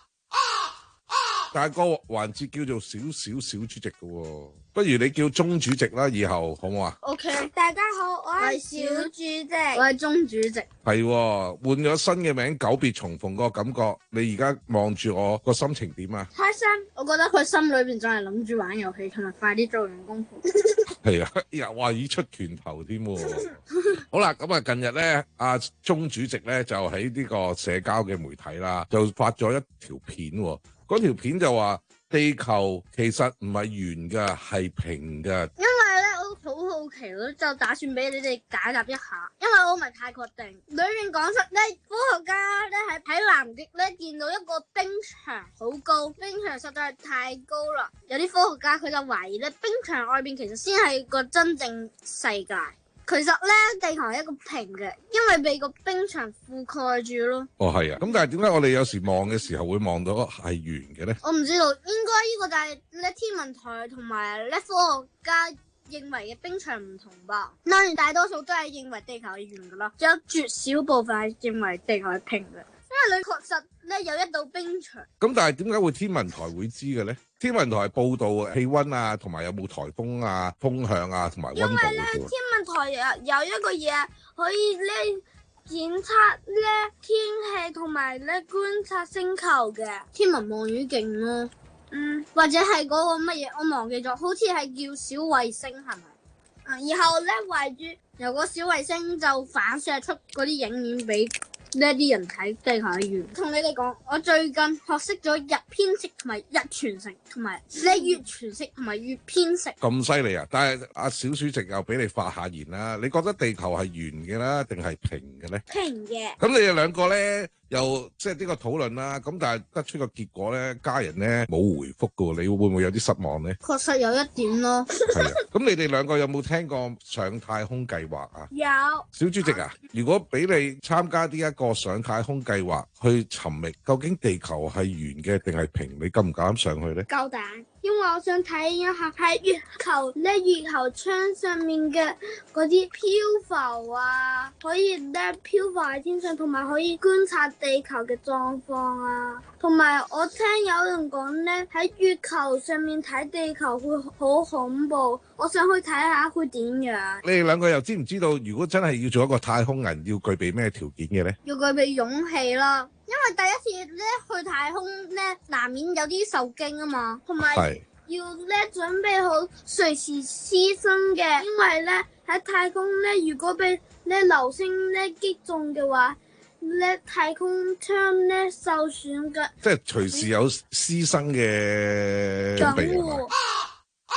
Speaker 22: 但係個環節叫做少少小主席嘅喎，不如你叫中主席啦，以後好唔好啊
Speaker 23: ？OK， 大家好，我係小主席，我係中主席。
Speaker 22: 係換咗新嘅名，久別重逢個感覺，你而家望住我個心情點啊？
Speaker 23: 開心，我覺得佢心裏邊仲係諗住玩遊戲，同埋快啲做完功課。
Speaker 22: 係啊，又話已出拳頭添。好啦，咁啊，近日咧，阿中主席咧就喺呢個社交嘅媒體啦，就發咗一條片。嗰條片就話地球其實唔係圓㗎，係平㗎。
Speaker 23: 因為咧，我好好奇咯，就打算俾你哋解答一下。因為我唔係太確定。裏面講出咧，科學家咧喺喺南極咧見到一個冰牆好高，冰牆實在係太高啦。有啲科學家佢就懷疑咧，冰牆外邊其實先係個真正世界。其實咧，地球係一個平嘅，因為被個冰牆覆蓋住咯。
Speaker 22: 哦，係啊，咁但係點解我哋有時望嘅時候會望到係圓嘅咧？
Speaker 23: 我唔知道，應該呢個就係咧天文台同埋咧科學家認為嘅冰牆唔同吧。當然大多數都係認為地球係圓噶啦，只有絕少部分係認為地球係平嘅。因為你確實咧有一道冰牆。咁
Speaker 22: 但係點解會天文台會知嘅咧？天文台報道氣溫啊，同埋有冇颱風啊、風向啊，同埋溫度嘅。因為咧
Speaker 23: 天文台有有一個嘢可以咧檢測咧天氣同埋咧觀察星球嘅天文望遠鏡咯。嗯，或者係嗰個乜嘢我忘記咗，好似係叫小衛星係咪？啊，然後咧圍住由個小衛星就反射出嗰啲影片俾呢啲人睇地球係圓。同你哋講，我最近學識咗日偏食同埋日全食，同埋咧月全食同埋月偏食。
Speaker 22: 咁犀利啊！但係阿小主席又俾你發下言啦，你覺得地球係圓嘅啦，定係平嘅咧？
Speaker 23: 平嘅。咁
Speaker 22: 你哋兩個咧？又即係呢個討論啦，咁但係得出個結果咧，家人咧冇回覆㗎喎，你會唔會有啲失望咧？
Speaker 23: 確實有一點咯。
Speaker 22: 係啊，咁你哋兩個有冇聽過上太空計劃啊？
Speaker 23: 有。
Speaker 22: 小主席啊，如果俾你參加呢一個上太空計劃去尋覓，究竟地球係圓嘅定係平？你敢唔敢上去咧？
Speaker 23: 夠膽，因為我想睇一下喺月球咧，月球窗上面嘅嗰啲漂浮啊，可以咧漂浮喺天上，同埋可以觀察地球嘅狀況啊，同埋我聽有人講咧，喺月球上面睇地球會好恐怖，我想去睇下會點樣。
Speaker 22: 你哋兩個又知唔知道，如果真係要做一個太空人，要具備咩條件嘅咧？
Speaker 23: 要具備勇氣啦，因為第一次咧去太空咧，難免有啲受驚啊嘛，同埋要咧準備好隨時犧牲嘅，因為咧喺太空咧，如果被咧流星咧擊中嘅話，咧太空艙咧受損嘅，
Speaker 22: 即係隨時有犧牲嘅準備係嘛？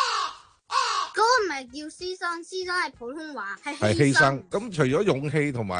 Speaker 23: 嗰個唔係叫犧牲，犧牲係普通話，係
Speaker 22: 係犧牲。咁除咗勇氣同埋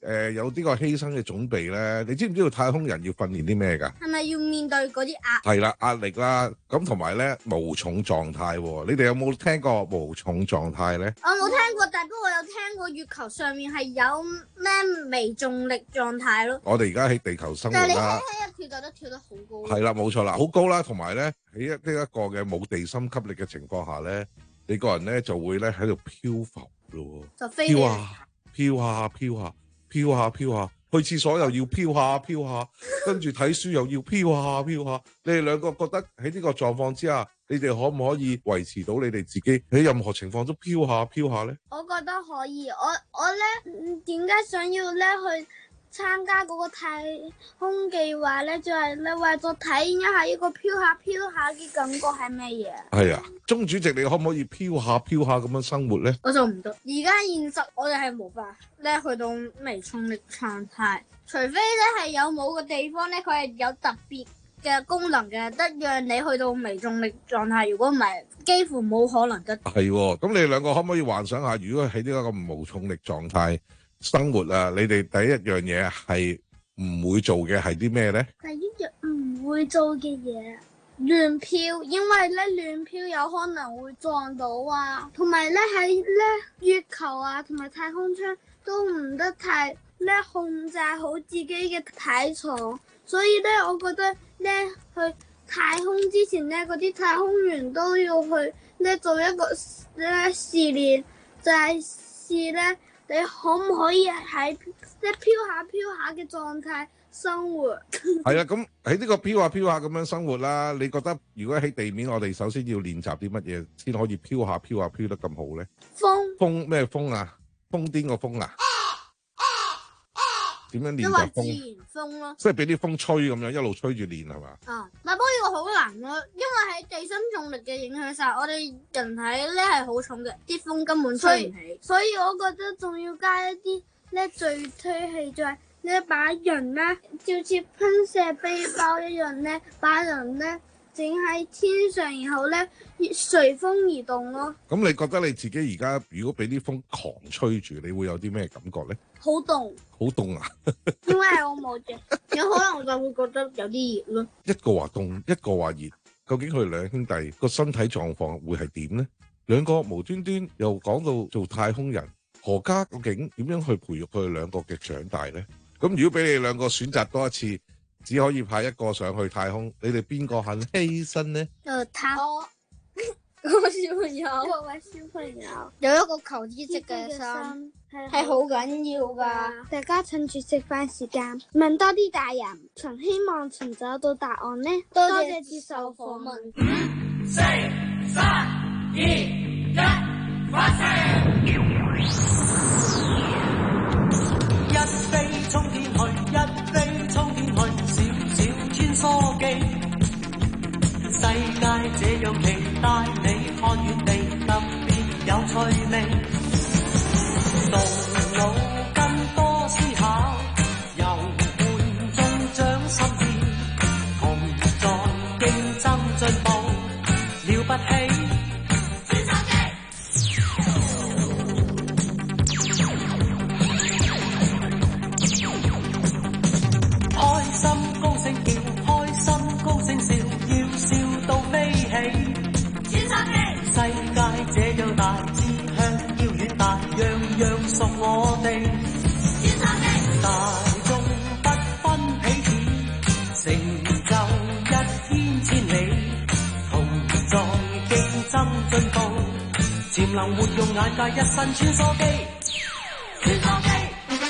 Speaker 22: 誒有呢個犧牲嘅準備咧。你知唔知道太空人要訓練啲咩㗎？
Speaker 23: 係咪要面對嗰啲壓？
Speaker 22: 係啦，壓力啦，咁同埋咧無重狀態喎。你哋有冇聽過無重狀態咧？
Speaker 23: 我冇聽過，但不過我有聽過月球上面係有咩微重力狀態咯。
Speaker 22: 我哋而家喺地球生活
Speaker 23: 但係你
Speaker 22: 啦，
Speaker 23: 一跳就得跳得好高。
Speaker 22: 係啦，冇錯啦，好高啦，同埋咧喺一呢一個嘅冇地心吸力嘅情況下咧，你個人咧就會咧喺度漂浮咯喎，
Speaker 23: 就飛起嚟
Speaker 22: 飄下飄下飄下飄下飄下，去廁所又要飄下飄下，跟住睇書又要飄下飄下。你哋兩個覺得喺呢個狀況之下，你哋可唔可以維持到你哋自己喺任何情況都飄下飄下咧？
Speaker 23: 我覺得可以，我我咧點解想要咧去參加嗰個太空計劃咧？就係咧為咗體驗一下呢個飄下飄下嘅感覺係咩嘢？
Speaker 22: 係啊，鐘主席，你可唔可以飄下飄下咁樣生活咧？
Speaker 23: 我做唔到，而家現實我哋係無法咧去到微重力狀態，除非咧係有某個地方咧佢係有特別嘅功能嘅，得讓你去到微重力狀態。如果唔係，幾乎冇可能得。
Speaker 22: 係喎，咁你哋兩個可唔可以幻想下，如果喺呢一個無重力狀態生活啊，你哋第一樣嘢係唔會做嘅係啲咩咧？
Speaker 23: 第一樣唔會做嘅嘢，亂飄，因為咧亂飄有可能會撞到啊，同埋咧喺咧月球啊同埋太空艙都唔得太咧控制好自己嘅體重，所以咧我覺得咧去太空之前咧嗰啲太空員都要去咧做一個咧試練，就係試咧。你可唔可以喺即係飄下飄下嘅狀態生活？
Speaker 22: 係啊，咁喺呢個飄下飄下咁樣生活啦，你覺得如果喺地面，我哋首先要練習啲乜嘢先可以飄下飄下飄得咁好咧？
Speaker 23: 風
Speaker 22: 風咩風啊？瘋癲個風啊？點樣練
Speaker 23: 即係話自
Speaker 22: 習風？
Speaker 23: 然風咯，
Speaker 22: 即係俾啲風吹咁樣一路吹住練係嘛？
Speaker 23: 啊！但不過呢個好難咯，因為喺地心重力嘅影響下，我哋人體咧係好重嘅，啲風根本吹唔起。所以我覺得仲要加一啲咧聚推器，就係咧把人咧，就似噴射飛鏢一樣咧，把人咧整喺天上，然後咧隨風而動咯。
Speaker 22: 咁你覺得你自己而家如果俾啲風狂吹住，你會有啲咩感覺咧？
Speaker 23: 好凍，
Speaker 22: 好凍啊！
Speaker 23: 因為我冇着，有可能我就會覺得有啲熱咯。
Speaker 22: 一個話凍，一個話熱，究竟佢哋兩兄弟個身體狀況會係點呢？兩個無端端又講到做太空人，何家究竟點樣去培育佢哋兩個嘅長大呢？咁如果俾你哋兩個選擇多一次，只可以派一個上去太空，你哋邊個肯犧牲呢？
Speaker 23: 誒，他我個小朋友，各位小朋友，有一個求知識嘅心係好緊要噶。大家趁住食飯時間問多啲大人，曾希望尋找到答案呢？多謝接受訪問。五、四、三、二、一，發射！
Speaker 2: 一飛沖天去，一飛沖天去，小小穿梭機。世界這樣期待你看遠地，特別有趣味。動腦筋多思考，遊玩中長心智，同在競爭進步，了不起。穿梭機，開心高聲叫，開心高聲笑，要笑到飛起。穿梭機，世界這樣大，志向要遠大，樣樣屬我哋。穿梭機，大眾不分彼此，成就一天千里，同在競爭進步，潛能活用眼界，一身穿梭機。穿梭機，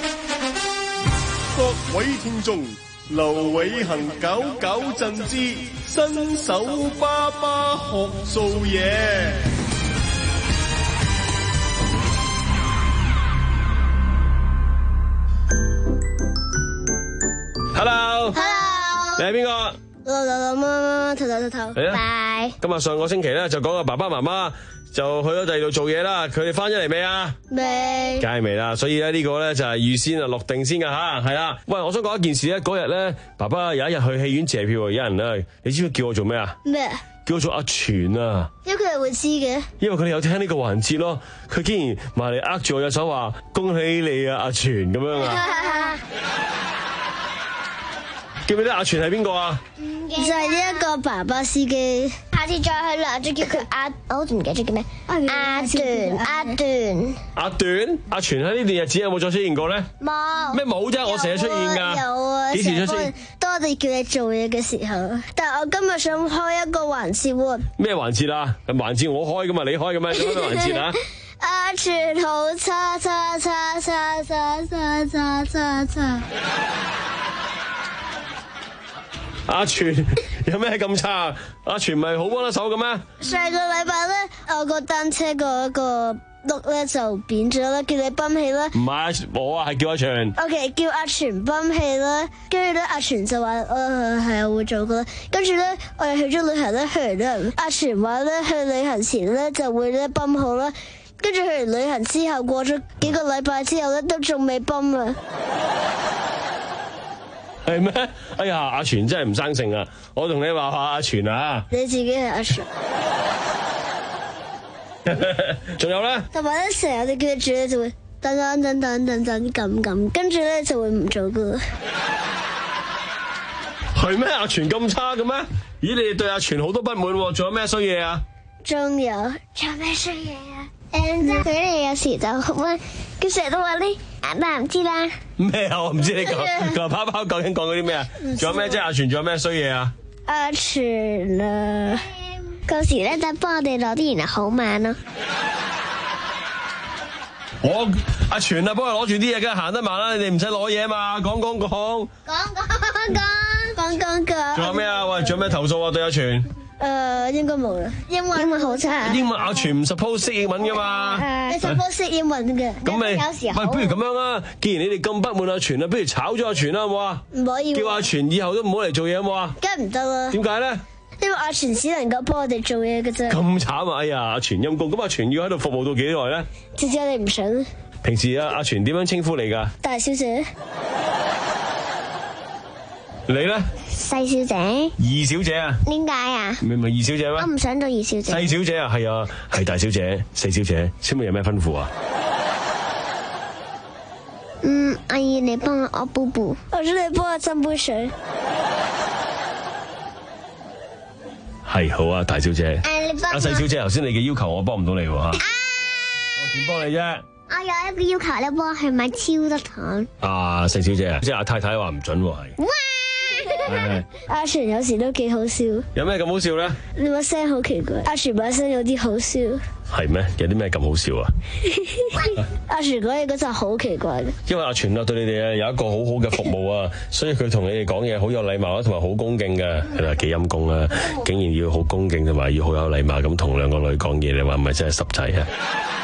Speaker 11: 各位聽眾，劉偉恒搞搞震之新手爸爸學做嘢。Hello，Hello，你係邊個？
Speaker 23: 老老老媽媽頭頭頭頭，
Speaker 11: 係啊
Speaker 23: 拜。
Speaker 11: 今日上個星期咧就講個爸爸媽媽就去咗第二度做嘢啦，佢哋翻咗嚟未啊？
Speaker 23: 未，
Speaker 11: 梗係未啦，所以咧呢個咧就係預先啊落定先噶吓，係啦。喂，我想講一件事咧，嗰日咧爸爸有一日去戲院借票，有人咧，你知唔知叫我做咩啊？
Speaker 23: 咩？
Speaker 1: 叫做阿全啊。
Speaker 23: 因為佢哋會知嘅。
Speaker 1: 因為佢哋有聽呢個環節咯，佢竟然埋嚟握住我隻手話恭喜你啊，阿全咁樣啊！記唔記得阿全係邊個啊？
Speaker 23: 就係呢一個爸爸司機。下次再去啦，就叫佢阿，我好似唔記得咗叫咩？阿段，阿段。
Speaker 1: 阿段，阿全喺呢段日子有冇再出現過咧？
Speaker 23: 冇。
Speaker 1: 咩冇啫？我成日出現㗎。
Speaker 23: 有啊。
Speaker 1: 幾時出現？
Speaker 23: 當我哋叫你做嘢嘅時候。但係我今日想開一個環節喎。
Speaker 1: 咩環節啊？環節我開㗎嘛，你開㗎嘛？做咩環節啊？
Speaker 23: 阿全好差差差差差差差差差。
Speaker 1: 阿全有咩咁差？阿全咪好幫得手嘅咩？
Speaker 23: 上個禮拜咧，我個單車個一個轆咧就扁咗啦，叫你泵氣啦。
Speaker 1: 唔係我啊，係叫阿全。
Speaker 23: O K， 叫阿全泵氣啦，跟住咧阿全就話：誒係啊，會做噶啦。跟住咧我哋去咗旅行咧，去完咧阿全話咧去旅行前咧就會咧泵好啦，跟住去完旅行之後過咗幾個禮拜之後咧都仲未泵啊。
Speaker 1: 係咩？哎呀，阿全真係唔生性啊！我同你話下阿全啊，
Speaker 23: 你自己係阿全。
Speaker 1: 仲有咧？
Speaker 23: 同埋咧，成日你叫佢煮咧就會等等等等等等咁咁，跟住咧就會唔做噶。
Speaker 1: 係咩？阿全咁差嘅咩？咦，你哋對阿全好多不滿喎，仲有咩衰嘢啊？
Speaker 23: 仲有仲有咩衰嘢啊？誒，佢哋有時就好乜，佢成日都話呢，但唔知啦。
Speaker 1: 咩啊？我唔知你講，佢話泡泡究竟講嗰啲咩啊？仲有咩啫？阿全仲有咩衰嘢啊？
Speaker 23: 阿全啊，嗰時咧就幫我哋攞啲，然後好慢咯。
Speaker 1: 我阿全啊，幫佢攞住啲嘢，梗係行得慢啦。你哋唔使攞嘢嘛，講講講。
Speaker 23: 講講講講講講。
Speaker 1: 仲有咩啊？喂，仲有咩投訴啊？對阿全？
Speaker 23: 誒，應該冇啦。英文英文好差。
Speaker 1: 英文阿全唔 suppose 識英文噶嘛？
Speaker 23: 你 suppose 識英文嘅。
Speaker 1: 咁咪
Speaker 23: 有時候。
Speaker 1: 喂，不如咁樣啊！既然你哋咁不滿阿全啊，不如炒咗阿全啦，好唔好啊？
Speaker 23: 唔可以。
Speaker 1: 叫阿全以後都唔好嚟做嘢，好唔好啊？
Speaker 23: 梗係唔得啦。
Speaker 1: 點解咧？
Speaker 23: 因為阿全只能夠幫我哋做嘢嘅啫。
Speaker 1: 咁慘啊！哎呀，阿全陰公，咁阿全要喺度服務到幾耐咧？
Speaker 23: 直至你唔想。
Speaker 1: 平時啊，阿全點樣稱呼你噶？
Speaker 23: 大小姐。
Speaker 1: 你咧？
Speaker 23: 細小姐。
Speaker 1: 二小姐啊？
Speaker 23: 點解啊？
Speaker 1: 明唔明二小姐咩？
Speaker 23: 我唔想做二小姐。
Speaker 1: 細小姐啊，係啊，係大小姐、四小姐，請問有咩吩咐啊？
Speaker 23: 嗯，阿姨你幫我屙布布，我想你幫我斟杯水。
Speaker 1: 係好啊，大小姐。
Speaker 23: 誒，你幫我。
Speaker 1: 阿細小姐，頭先你嘅要求我幫唔到你喎嚇。我點幫你啫？
Speaker 23: 我有一個要求咧，幫我去買超得糖。
Speaker 1: 啊，細小姐啊，即係阿太太話唔準喎，係。
Speaker 23: 哇！
Speaker 1: 係
Speaker 23: 阿全有時都幾好笑。
Speaker 1: 有咩咁好笑咧？
Speaker 23: 你把聲好奇怪，阿全把聲有啲好笑。
Speaker 1: 係咩？有啲咩咁好笑啊？
Speaker 23: 阿全講嘢嗰陣好奇怪嘅。
Speaker 1: 因為阿全啊對你哋啊有一個好好嘅服務啊，所以佢同你哋講嘢好有禮貌啦，同埋好恭敬嘅。係啦，幾陰公啊！竟然要好恭敬同埋要好有禮貌咁同兩個女講嘢，你話唔係真係濕滯啊？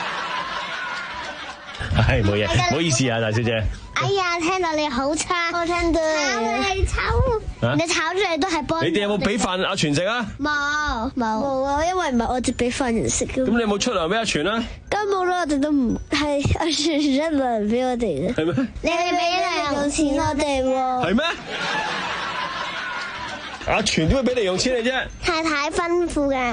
Speaker 1: 係冇嘢，唔好意思啊，大小姐。
Speaker 23: 哎呀，聽到你好差，我聽到你炒，你炒出嚟都係幫。
Speaker 1: 你哋有冇俾飯阿全食啊？
Speaker 23: 冇冇冇啊，因為唔係我哋俾飯人食嘅。
Speaker 1: 咁你有冇出糧俾阿全啊？
Speaker 23: 咁冇啦，我哋都唔係阿全出糧俾我哋嘅。
Speaker 1: 係咩？
Speaker 23: 你哋俾零用錢我哋喎。
Speaker 1: 係咩？阿全點會俾零用錢你啫？
Speaker 23: 太太吩咐嘅。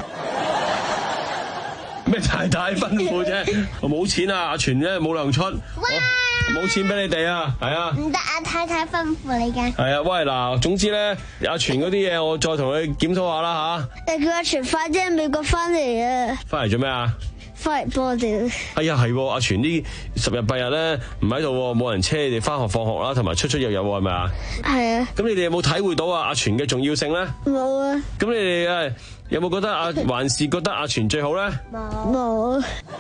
Speaker 1: 咩太太吩咐啫？我冇錢啊，阿全咧冇糧出，冇錢俾你哋啊，係啊。
Speaker 23: 唔得，阿太太吩咐你嘅。
Speaker 1: 係啊，喂嗱，總之咧，阿全嗰啲嘢我再同佢檢討下啦吓。
Speaker 23: 誒，叫阿全快啲喺美國翻嚟啊！
Speaker 1: 翻嚟做咩啊？
Speaker 23: 翻嚟幫我哋。
Speaker 1: 哎呀，係阿全呢十日八日咧唔喺度，冇人車你哋翻學放學啦，同埋出出入入係咪啊？
Speaker 23: 係啊。
Speaker 1: 咁你哋有冇體會到啊阿全嘅重要性咧？
Speaker 23: 冇啊。
Speaker 1: 咁你哋誒有冇覺得阿還是覺得阿全最好咧？
Speaker 23: 冇。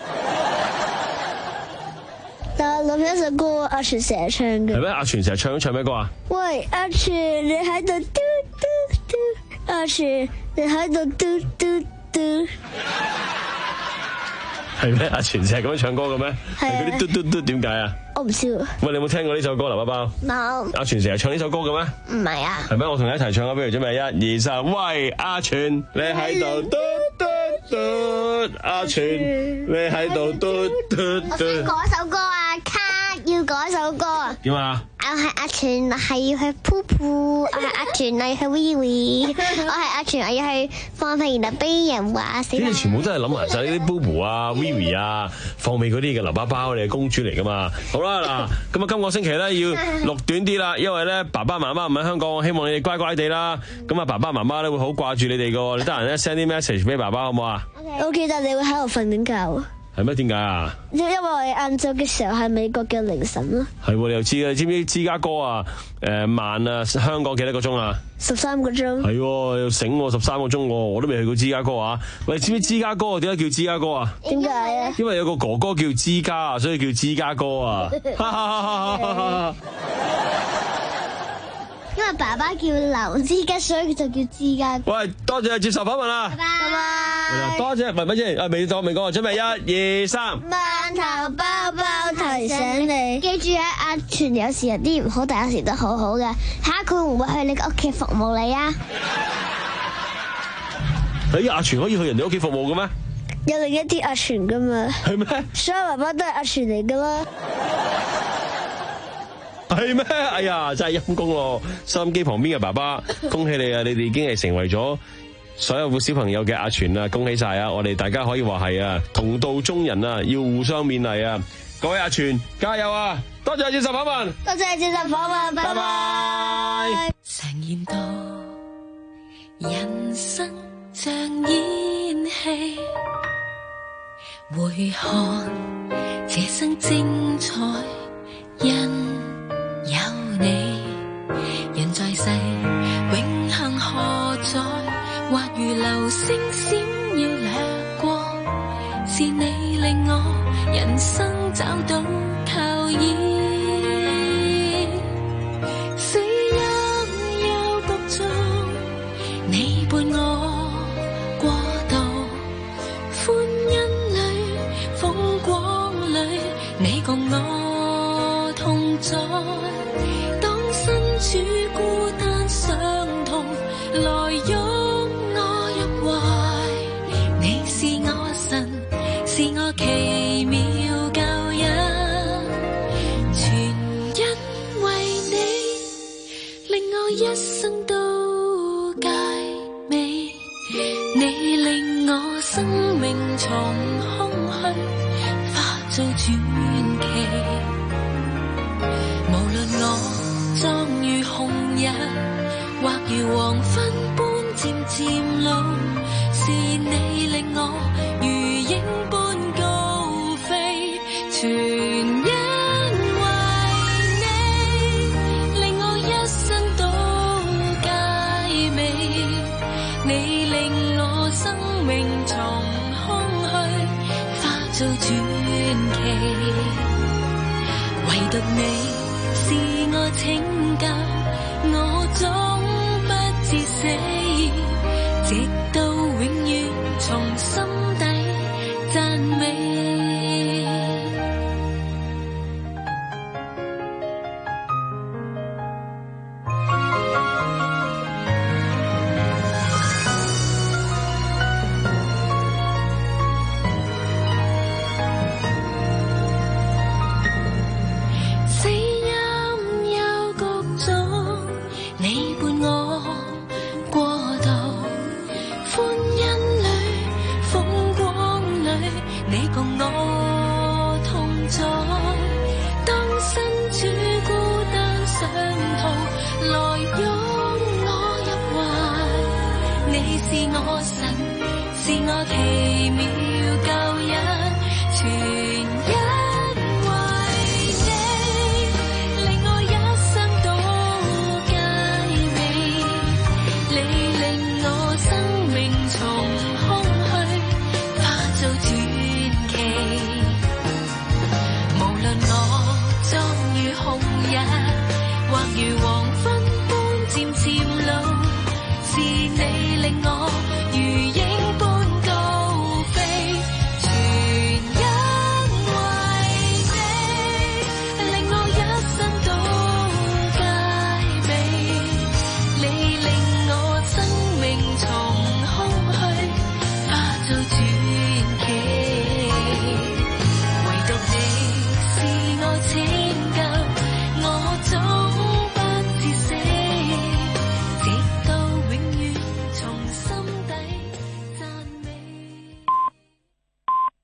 Speaker 23: 但我諗起一首歌，阿全成日唱嘅。
Speaker 1: 係咩？阿全成日唱唱咩歌啊？
Speaker 23: 喂，阿全你喺度嘟嘟嘟，阿全你喺度嘟嘟嘟。
Speaker 1: 係咩？阿全成日咁樣唱歌嘅咩？係嗰啲嘟嘟嘟點解啊？
Speaker 23: 我唔知喎。
Speaker 1: 喂，你有冇聽過呢首歌，劉包包？
Speaker 23: 冇。
Speaker 1: 阿全成日唱呢首歌嘅咩？
Speaker 23: 唔係啊。
Speaker 1: 係咩？我同你一齊唱啊！不如準備一二三，喂，阿全你喺度嘟嘟嘟，阿全你喺度嘟嘟嘟。
Speaker 23: 我想改首歌啊，卡要改首歌啊。
Speaker 1: 點啊？
Speaker 18: 我係阿全，係要去噗噗，我係阿全，我要去 wee wee， 我係阿全，我要去放屁，然後俾人話死。
Speaker 1: 你哋全部都係諗埋晒呢啲 Boo 啊、Wee Wee 啊、放屁嗰啲嘅流巴包，你係公主嚟噶嘛？好啦嗱，咁啊今個星期咧要錄短啲啦，因為咧爸爸媽媽唔喺香港，我希望你哋乖乖地啦。咁啊爸爸媽媽咧會好掛住你哋噶，你得閒咧 send 啲 message 俾爸爸好唔好啊？
Speaker 18: 我記得你會喺度瞓緊覺。
Speaker 1: 係咩？點解啊？
Speaker 18: 因因為我哋晏晝嘅時候係美國嘅凌晨咯。
Speaker 1: 係喎，你又知嘅？你知唔知芝加哥啊？誒慢啊，香港幾多個鐘啊？
Speaker 18: 十三個鐘。
Speaker 1: 係喎，又醒喎，十三個鐘喎，我都未去過芝加哥啊！喂，知唔知芝加哥點解叫芝加哥啊？
Speaker 18: 點解啊？
Speaker 1: 因為有個哥哥叫芝加啊，所以叫芝加哥啊！
Speaker 18: 因為爸爸叫劉之吉，所以佢就叫之家。
Speaker 1: 喂，多謝接受訪問啦，
Speaker 18: 拜拜。
Speaker 1: 多謝，唔係乜嘢？啊，未講未講，準備一二三。
Speaker 18: 饅頭包包提醒你，記住啊，阿全有時有啲唔好，但有時都好好嘅。睇下佢會唔會去你個屋企服務你啊？
Speaker 1: 誒，阿全可以去人哋屋企服務嘅咩？
Speaker 18: 有另一啲阿全噶嘛？
Speaker 1: 係咩？
Speaker 18: 所有爸爸都係阿全嚟噶啦。
Speaker 1: 係咩？哎呀，真係陰公咯！收音機旁邊嘅爸爸，恭喜你啊！你哋已經係成為咗所有小朋友嘅阿全啦，恭喜晒啊！我哋大家可以話係啊，同道中人啊，要互相勉勵啊！各位阿全，加油啊！多謝接受訪問，
Speaker 18: 多謝接受訪問，拜拜。
Speaker 5: 常言道，人生像演戲，回看這生精彩，因有你，人在世永恆何在？或如流星閃耀掠過，是你令我人生找到靠依。死因幽谷中，你伴我過渡，歡欣裏風光裏，你共我同在。當身處孤單傷痛，來擁我入懷。你是我神，是我奇妙救恩，全因為你令我一生都佳美。你令我生命從空虛化做傳奇。無論我壯如紅日，或如黃昏般漸漸老，是你令我如鷹般高飛，全因為你令我一生都佳美。你令我生命從空虛化做傳奇，唯獨你是我拯救，我總不至死，直到永遠從心底讚美。是我神，是我奇妙救恩。